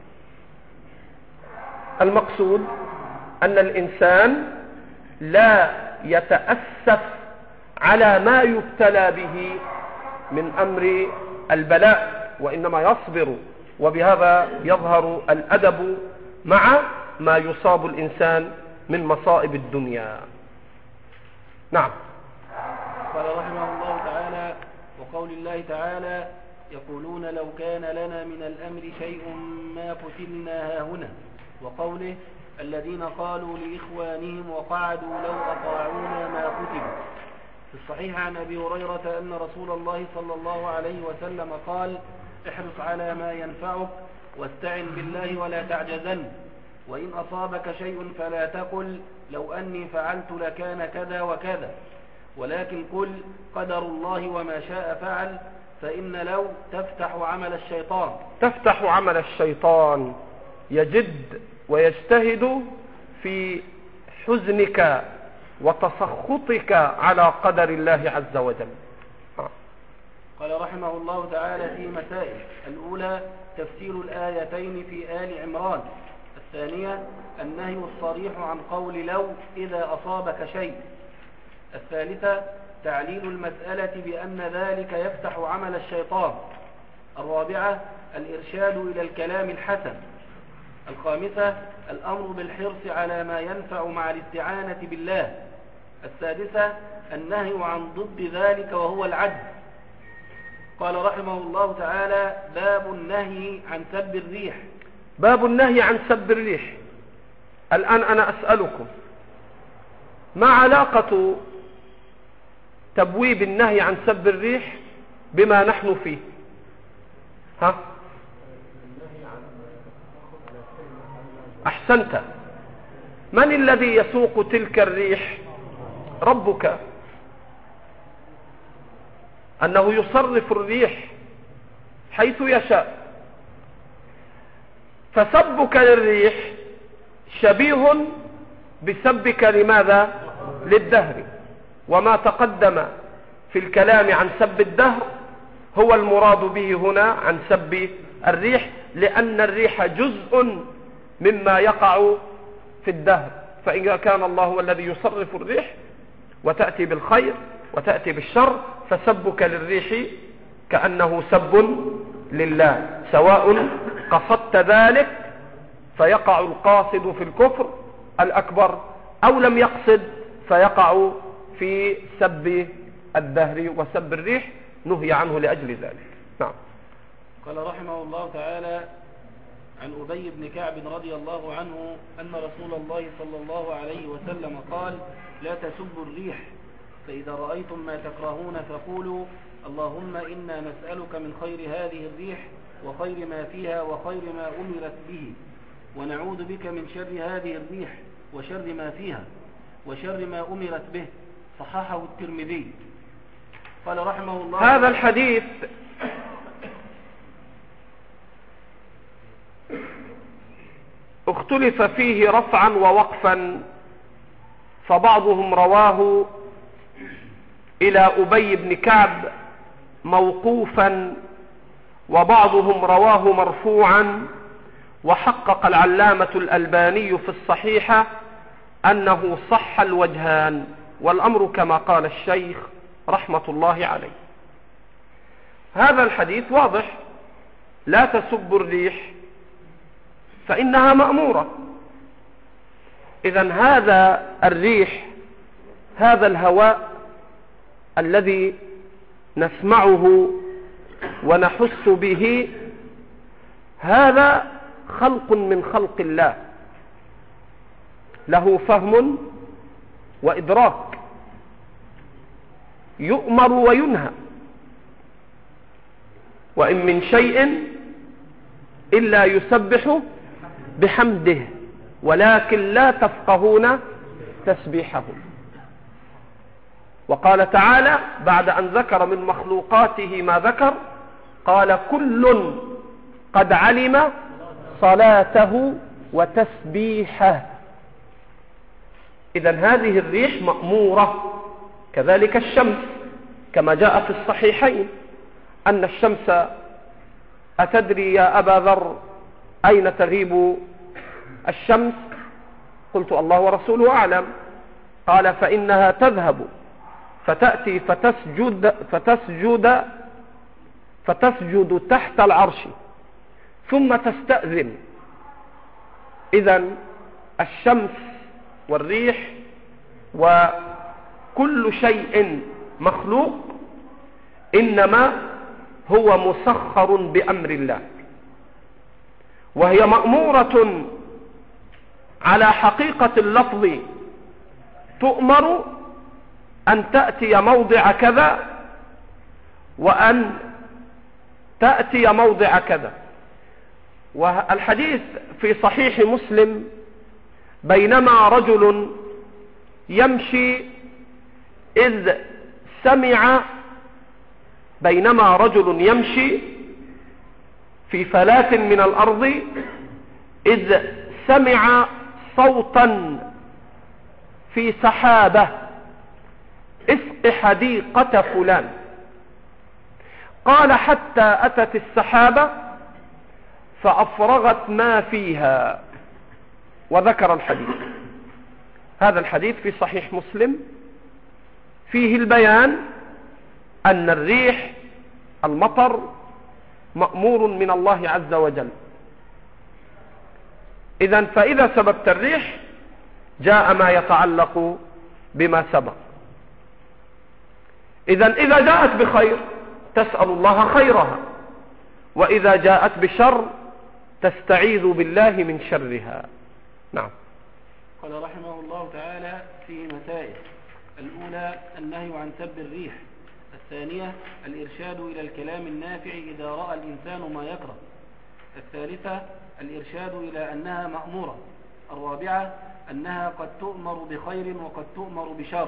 المقصود أن الإنسان لا يتأسف على ما يبتلى به من أمر البلاء، وإنما يصبر، وبهذا يظهر الأدب مع ما يصاب الإنسان من مصائب الدنيا. نعم. قال رحمه الله تعالى: وقول الله تعالى: يقولون لو كان لنا من الأمر شيء ما قتلنا هاهنا. وقوله: الذين قالوا لإخوانهم وقعدوا لو أطاعونا ما قتلوا. في الصحيح عن أبي هريرة أن رسول الله صلى الله عليه وسلم قال: احرص على ما ينفعك واستعن بالله ولا تعجزن، وإن أصابك شيء فلا تقل لو أني فعلت لكان كذا وكذا، ولكن قل قدر الله وما شاء فعل، فإن لو تفتح عمل الشيطان تفتح عمل الشيطان يجد ويجتهد في حزنك وتسخطك على قدر الله عز وجل. قال رحمه الله تعالى في مسائل: الأولى تفسير الآيتين في آل عمران. الثانية النهي الصريح عن قول لو إذا أصابك شيء. الثالثة تعليل المسألة بأن ذلك يفتح عمل الشيطان. الرابعة الإرشاد إلى الكلام الحسن. الخامسة الأمر بالحرص على ما ينفع مع الاستعانة بالله. السادسة النهي عن ضد ذلك وهو العجز. قال رحمه الله تعالى: باب النهي عن سب الريح. باب النهي عن سب الريح. الآن أنا أسألكم، ما علاقة تبويب النهي عن سب الريح بما نحن فيه؟ ها؟ أحسنت. من الذي يسوق تلك الريح؟ ربك، أنه يصرف الريح حيث يشاء. فسبك للريح شبيه بسبك لماذا؟ للدهر. وما تقدم في الكلام عن سب الدهر هو المراد به هنا عن سب الريح، لأن الريح جزء مما يقع في الدهر. فإذا كان الله هو الذي يصرف الريح وتأتي بالخير وتأتي بالشر، فسبك للريح كأنه سب لله، سواء قصدت ذلك فيقع القاصد في الكفر الأكبر، أو لم يقصد فيقع في سب الدهر وسب الريح، نهي عنه لأجل ذلك. نعم. قال رحمه الله تعالى: عن أبي بن كعب رضي الله عنه أن رسول الله صلى الله عليه وسلم قال: لا تسبوا الريح، فإذا رأيتم ما تكرهون فقولوا اللهم إنا نسألك من خير هذه الريح وخير ما فيها وخير ما أمرت به، ونعوذ بك من شر هذه الريح وشر ما فيها وشر ما أمرت به. صححه الترمذي. قال رحمه الله هذا الحديث اختلف فيه رفعا ووقفا، فبعضهم رواه إلى أبي بن كعب موقوفا، وبعضهم رواه مرفوعا، وحقق العلامة الألباني في الصحيحة أنه صح الوجهان، والأمر كما قال الشيخ رحمة الله عليه. هذا الحديث واضح: لا تسبوا الريح فإنها مأمورة. إذن هذا الريح، هذا الهواء الذي نسمعه ونحس به، هذا خلق من خلق الله، له فهم وإدراك، يؤمر وينهى. وإن من شيء إلا يسبح بحمده ولكن لا تفقهون تسبيحهم. وقال تعالى بعد أن ذكر من مخلوقاته ما ذكر، قال: كل قد علم صلاته وتسبيحه. إذن هذه الريح مأمورة. كذلك الشمس، كما جاء في الصحيحين أن الشمس: أتدري يا أبا ذر أين تغيب الشمس؟ قلت: الله ورسوله أعلم. قال: فإنها تذهب فتأتي فتسجد فتسجد فتسجد تحت العرش ثم تستأذن. إذن الشمس والريح وكل شيء مخلوق إنما هو مسخر بأمر الله، وهي مأمورة على حقيقة اللفظ، تؤمر أن تأتي موضع كذا وأن تأتي موضع كذا. والحديث في صحيح مسلم: بينما رجل يمشي إذ سمع بينما رجل يمشي في فلاة من الأرض إذ سمع صوتا في سحابة: اسق حديقة فلان. قال: حتى أتت السحابة فأفرغت ما فيها، وذكر الحديث. هذا الحديث في صحيح مسلم، فيه البيان أن الريح المطر مأمور من الله عز وجل. إذن فإذا سببت الريح جاء ما يتعلق بما سبق. إذن إذا جاءت بخير تسأل الله خيرها، وإذا جاءت بشر تستعيذ بالله من شرها. نعم. قال رحمه الله تعالى: فيه مسائل: الأولى النهي عن سب الريح. الثانية الإرشاد إلى الكلام النافع إذا رأى الإنسان ما يكره. الثالثة الإرشاد إلى أنها مأمورة. الرابعة أنها قد تؤمر بخير وقد تؤمر بشر.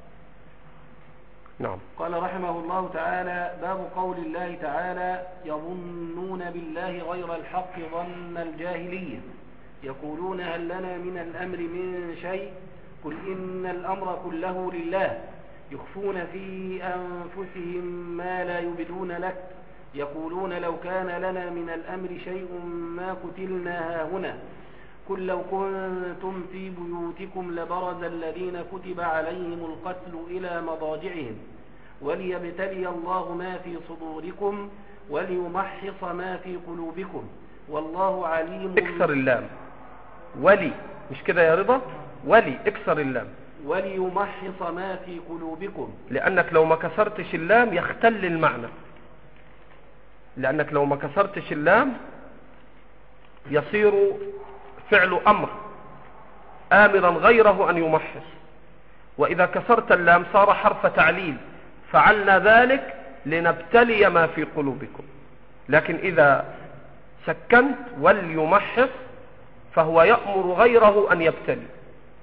نعم. قال رحمه الله تعالى: باب قول الله تعالى: يظنون بالله غير الحق ظن الجاهلية، يقولون هل لنا من الأمر من شيء، قل إن الأمر كله لله، يخفون في أنفسهم ما لا يبدون لك، يقولون لو كان لنا من الأمر شيء ما قتلنا هاهنا، قل لو كنتم في بيوتكم لبرز الذين كتب عليهم القتل إلى مضاجعهم وليبتلي الله ما في صدوركم وليمحص ما في قلوبكم والله عليم. اكسر اللام، ولي، مش كده يا رضا؟ ولي، اكسر اللام. وليمحص ما في قلوبكم، لأنك لو ما كسرتش اللام يختل المعنى، لأنك لو ما كسرتش اللام يصير فعل أمر آمرا غيره أن يمحص، وإذا كسرت اللام صار حرف تعليل، فعلنا ذلك لنبتلي ما في قلوبكم. لكن إذا سكنت وليمحص فهو يأمر غيره أن يبتلي.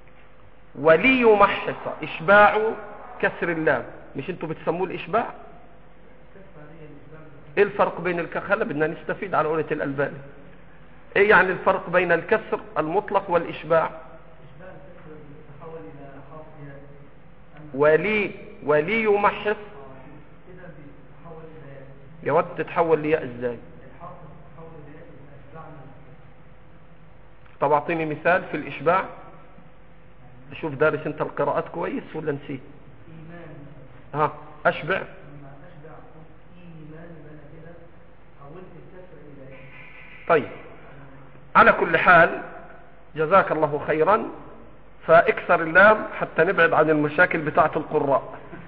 وليمحص إشباع كسر اللام، مش انتوا بتسموه الإشباع؟ ايه الفرق بين الكخلة؟ بدنا نستفيد على قولة الألباني. ايه يعني الفرق بين الكسر المطلق والإشباع؟ ولي وليمحص يا ود تتحول لياء ازاي؟ طب اعطيني مثال في الإشباع. شوف دارس انت القراءات كويس ولا نسيت؟ ها اشبع. طيب على كل حال جزاك الله خيرا، فاكسر اللام حتى نبعد عن المشاكل بتاعة القراء.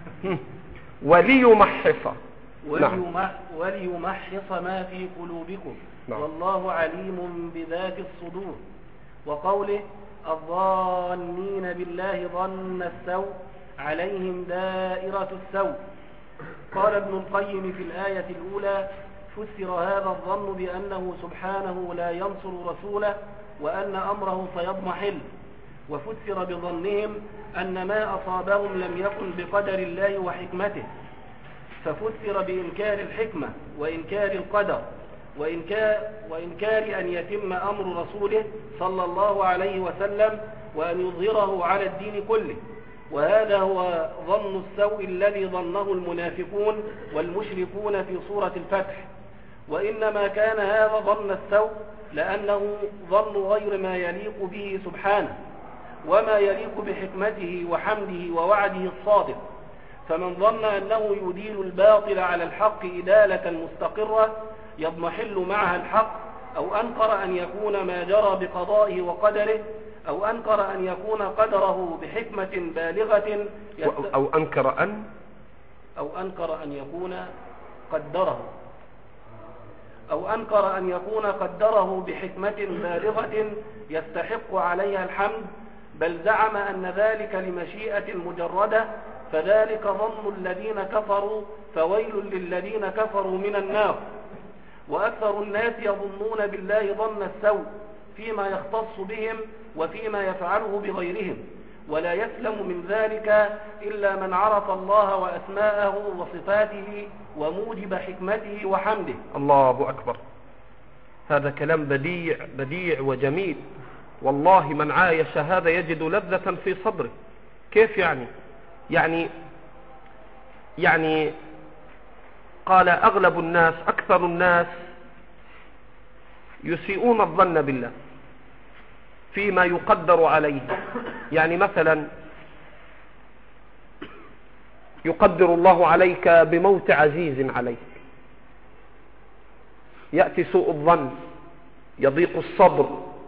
وليمحص نعم. وليمحص ما في قلوبكم نعم. والله عليم بذات الصدور. وقوله الظانين بالله ظن السوء عليهم دائرة السوء. قال ابن القيم في الآية الأولى فسر هذا الظن بأنه سبحانه لا ينصر رسوله وأن أمره سيضمحل، وفسر بظنهم أن ما أصابهم لم يكن بقدر الله وحكمته، ففسر بإنكار الحكمة وإنكار القدر وإنكار, وإنكار أن يتم أمر رسوله صلى الله عليه وسلم وأن يظهره على الدين كله. وهذا هو ظن السوء الذي ظنه المنافقون والمشركون في سورة الفتح. وإنما كان هذا ظن السوء لأنه ظن غير ما يليق به سبحانه وما يليق بحكمته وحمده ووعده الصادق. فمن ظن أنه يديل الباطل على الحق إدالة مستقرة يضمحل معها الحق، أو أنكر أن يكون ما جرى بقضائه وقدره، أو أنكر أن يكون قدره بحكمة بالغة يست... أو أنكر أن أو أنكر أن يكون قدره أو أنكر أن يكون قدره بحكمة بالغة يستحق عليها الحمد، بل زعم أن ذلك لمشيئة مجردة، فذلك ظن الذين كفروا، فويل للذين كفروا من النار. وأكثر الناس يظنون بالله ظن السوء فيما يختص بهم وفيما يفعله بغيرهم، ولا يسلم من ذلك إلا من عرف الله وأسماءه وصفاته وموجب حكمته وحمده. الله أكبر. هذا كلام بديع بديع وجميل، والله من عايش هذا يجد لذة في صدره. كيف يعني؟ يعني يعني قال أغلب الناس أكثر الناس يسيئون الظن بالله فيما يقدر عليه. يعني مثلا يقدر الله عليك بموت عزيز عليك، يأتي سوء الظن، يضيق الصبر،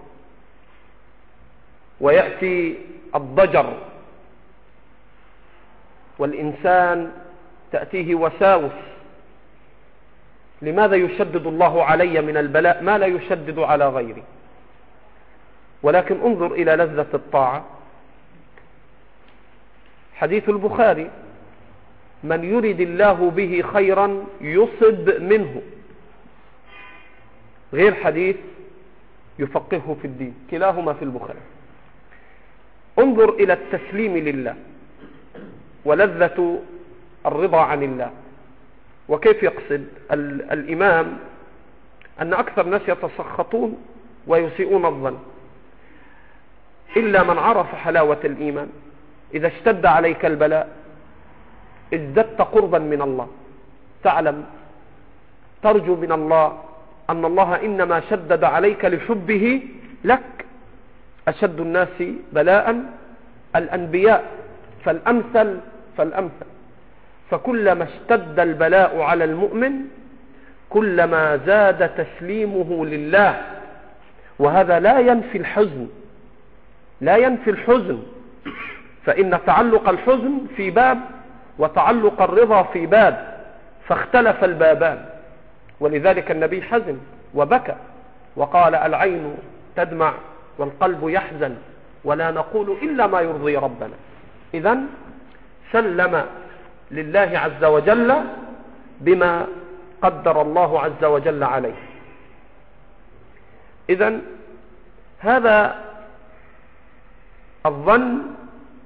ويأتي الضجر، والإنسان تأتيه وساوس. لماذا يشدد الله علي من البلاء ما لا يشدد على غيري؟ ولكن انظر إلى لذة الطاعة. حديث البخاري: من يرد الله به خيرا يصب منه، غير حديث يفقهه في الدين، كلاهما في البخاري. انظر إلى التسليم لله ولذة الرضا عن الله. وكيف يقصد الإمام أن أكثر الناس يتسخطون ويسيئون الظن إلا من عرف حلاوة الإيمان. إذا اشتد عليك البلاء ازددت قربا من الله، تعلم ترجو من الله أن الله إنما شدد عليك لحبه لك. أشد الناس بلاء الأنبياء، فالأمثل فالأمثل. فكلما اشتد البلاء على المؤمن كلما زاد تسليمه لله. وهذا لا ينفي الحزن، لا ينفي الحزن، فإن تعلق الحزن في باب وتعلق الرضا في باب، فاختلف البابان. ولذلك النبي حزن وبكى وقال: العين تدمع والقلب يحزن ولا نقول إلا ما يرضي ربنا. إذن سلم لله عز وجل بما قدر الله عز وجل عليه. إذن هذا الظن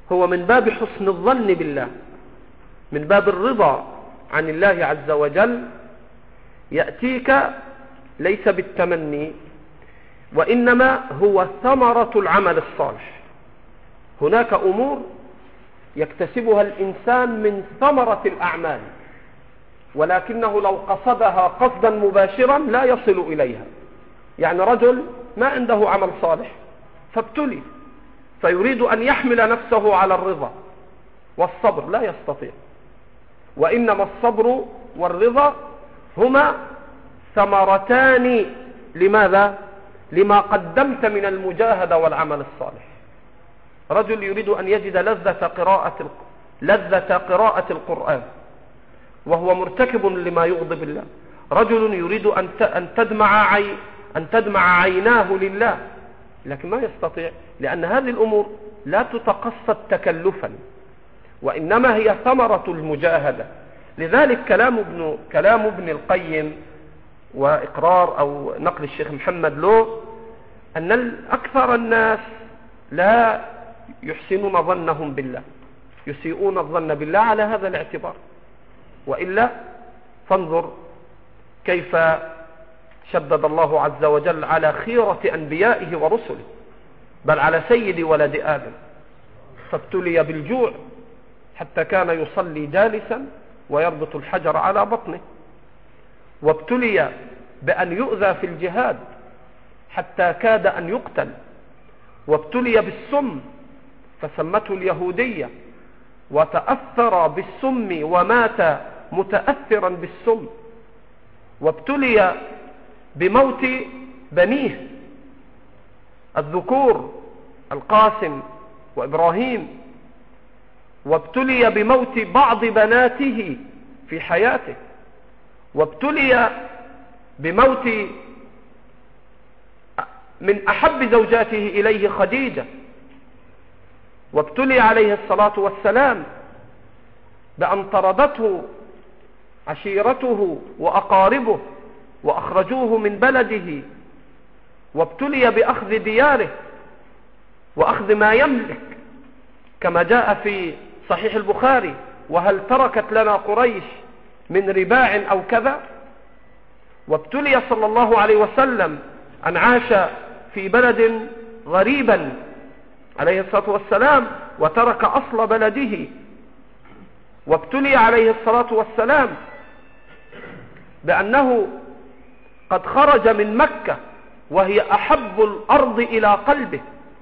هو من باب حسن الظن بالله، من باب الرضا عن الله عز وجل، يأتيك ليس بالتمني، وإنما هو ثمرة العمل الصالح. هناك أمور يكتسبها الإنسان من ثمرة الأعمال، ولكنه لو قصدها قصدا مباشرا لا يصل إليها. يعني رجل ما عنده عمل صالح فابتلي، فيريد أن يحمل نفسه على الرضا والصبر، لا يستطيع. وإنما الصبر والرضا هما ثمرتان لماذا؟ لما قدمت من المجاهدة والعمل الصالح. رجل يريد أن يجد لذة قراءة لذة قراءة القرآن وهو مرتكب لما يغضب الله. رجل يريد أن تدمع عي أن تدمع عيناه لله، لكن ما يستطيع، لأن هذه الأمور لا تتقصد تكلفا، وإنما هي ثمرة المجاهدة. لذلك كلام ابن كلام ابن القيم وإقرار أو نقل الشيخ محمد له أن أكثر الناس لا يحسنون ظنهم بالله، يسيئون الظن بالله على هذا الاعتبار. وإلا فانظر كيف شدد الله عز وجل على خيرة أنبيائه ورسله، بل على سيد ولد آدم، فابتلي بالجوع حتى كان يصلي جالسا ويربط الحجر على بطنه، وابتلي بأن يؤذى في الجهاد حتى كاد أن يقتل، وابتلي بالسم فسمته اليهودية وتأثر بالسم ومات متأثرا بالسم، وابتلي بموت بنيه الذكور القاسم وإبراهيم، وابتلي بموت بعض بناته في حياته، وابتلي بموت من أحب زوجاته إليه خديجة، وابتلي عليه الصلاة والسلام بأن طردته عشيرته وأقاربه وأخرجوه من بلده، وابتلي بأخذ دياره وأخذ ما يملك كما جاء في صحيح البخاري: وهل تركت لنا قريش من رباع أو كذا. وابتلي صلى الله عليه وسلم أن عاش في بلد غريبا عليه الصلاة والسلام وترك أصل بلده، وابتلي عليه الصلاة والسلام بأنه قد خرج من مكة وهي أحب الأرض إلى قلبه،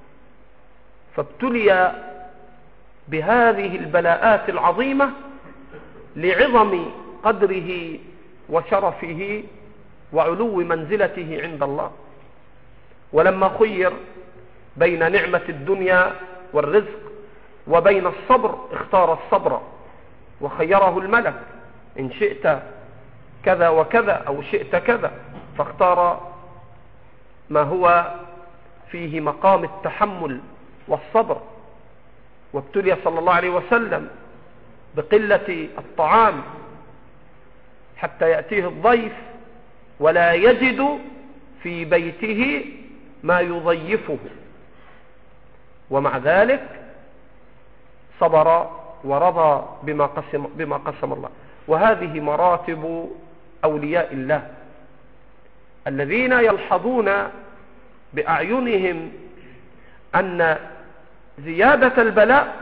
فابتلي بهذه البلاءات العظيمة لعظم قدره وشرفه وعلو منزلته عند الله. ولما خير بين نعمة الدنيا والرزق وبين الصبر اختار الصبر، وخيره الملك: إن شئت كذا وكذا أو شئت كذا، فاختار ما هو فيه مقام التحمل والصبر. وابتلي صلى الله عليه وسلم بقلة الطعام حتى يأتيه الضيف ولا يجد في بيته ما يضيفه، ومع ذلك صبر ورضى بما قسم, بما قسم الله. وهذه مراتب أولياء الله الذين يلحظون بأعينهم أن زيادة البلاء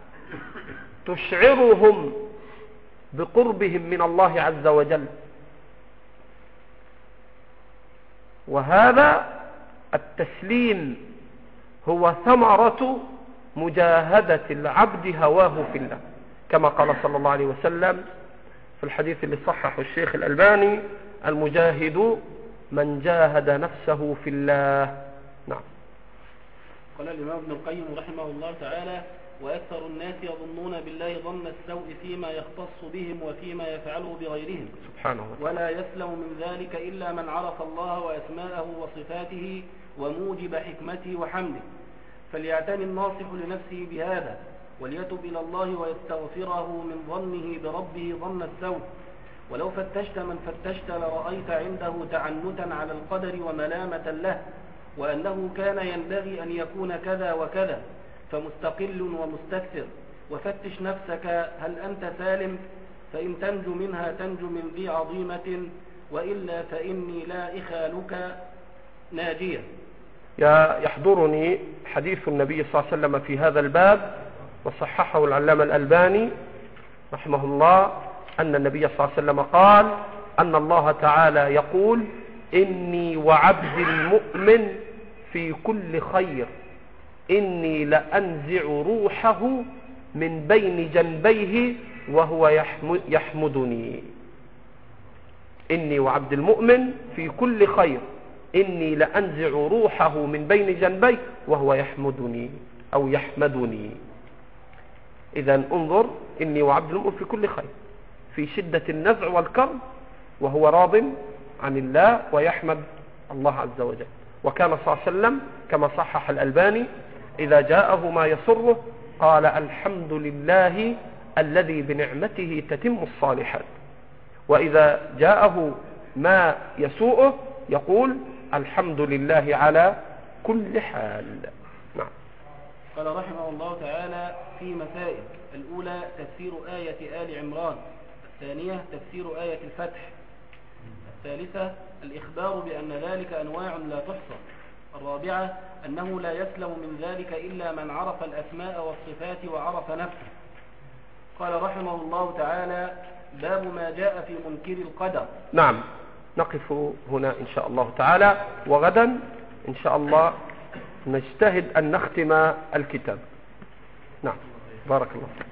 تشعرهم بقربهم من الله عز وجل. وهذا التسليم هو ثمرة مجاهدة العبد هواه في الله، كما قال صلى الله عليه وسلم في الحديث اللي صححه الشيخ الألباني: المجاهد من جاهد نفسه في الله. نعم. قال الإمام ابن القيم رحمه الله تعالى: وأكثر الناس يظنون بالله ظن السوء فيما يختص بهم وفيما يفعله بغيرهم سبحانه وتعالى، ولا يسلم من ذلك إلا من عرف الله وأسماءه وصفاته وموجب حكمته وحمده. فليعتني الناصح لنفسه بهذا، وليتب إلى الله ويستغفره من ظنه بربه ظن السوء. ولو فتشت من فتشت لرأيت عنده تعنتا على القدر وملامة له، وأنه كان ينبغي أن يكون كذا وكذا، فمستقل ومستكثر، وفتش نفسك هل أنت سالم، فإن تنجو منها تنجو من ذي عظيمة، وإلا فإني لا إخالك ناجية. يحضرني حديث النبي صلى الله عليه وسلم في هذا الباب، وصححه العلامة الألباني رحمه الله، أن النبي صلى الله عليه وسلم قال أن الله تعالى يقول: إني وعبد المؤمن في كل خير، إني لأنزع روحه من بين جنبيه وهو يحمدني. إني وعبد المؤمن في كل خير، إني لأنزع روحه من بين جنبيه وهو يحمدني أو يحمدني. إذا انظر، إني وعبد المؤمن في كل خير، في شدة النزع والكرب وهو راض عن الله ويحمد الله عز وجل. وكان صلى الله عليه وسلم كما صحح الألباني إذا جاءه ما يسره قال: الحمد لله الذي بنعمته تتم الصالحات. وإذا جاءه ما يسوءه يقول: الحمد لله على كل حال. نعم. قال رحمه الله تعالى في مسائل: الأولى تفسير آية آل عمران، الثانية تفسير آية الفتح، الثالثة الإخبار بأن ذلك أنواع لا تحصى، الرابعة أنه لا يسلم من ذلك إلا من عرف الأسماء والصفات وعرف نفسه. قال رحمه الله تعالى: باب ما جاء في منكر القدر. نعم، نقف هنا إن شاء الله تعالى، وغدا إن شاء الله نجتهد أن نختم الكتاب. نعم، بارك الله.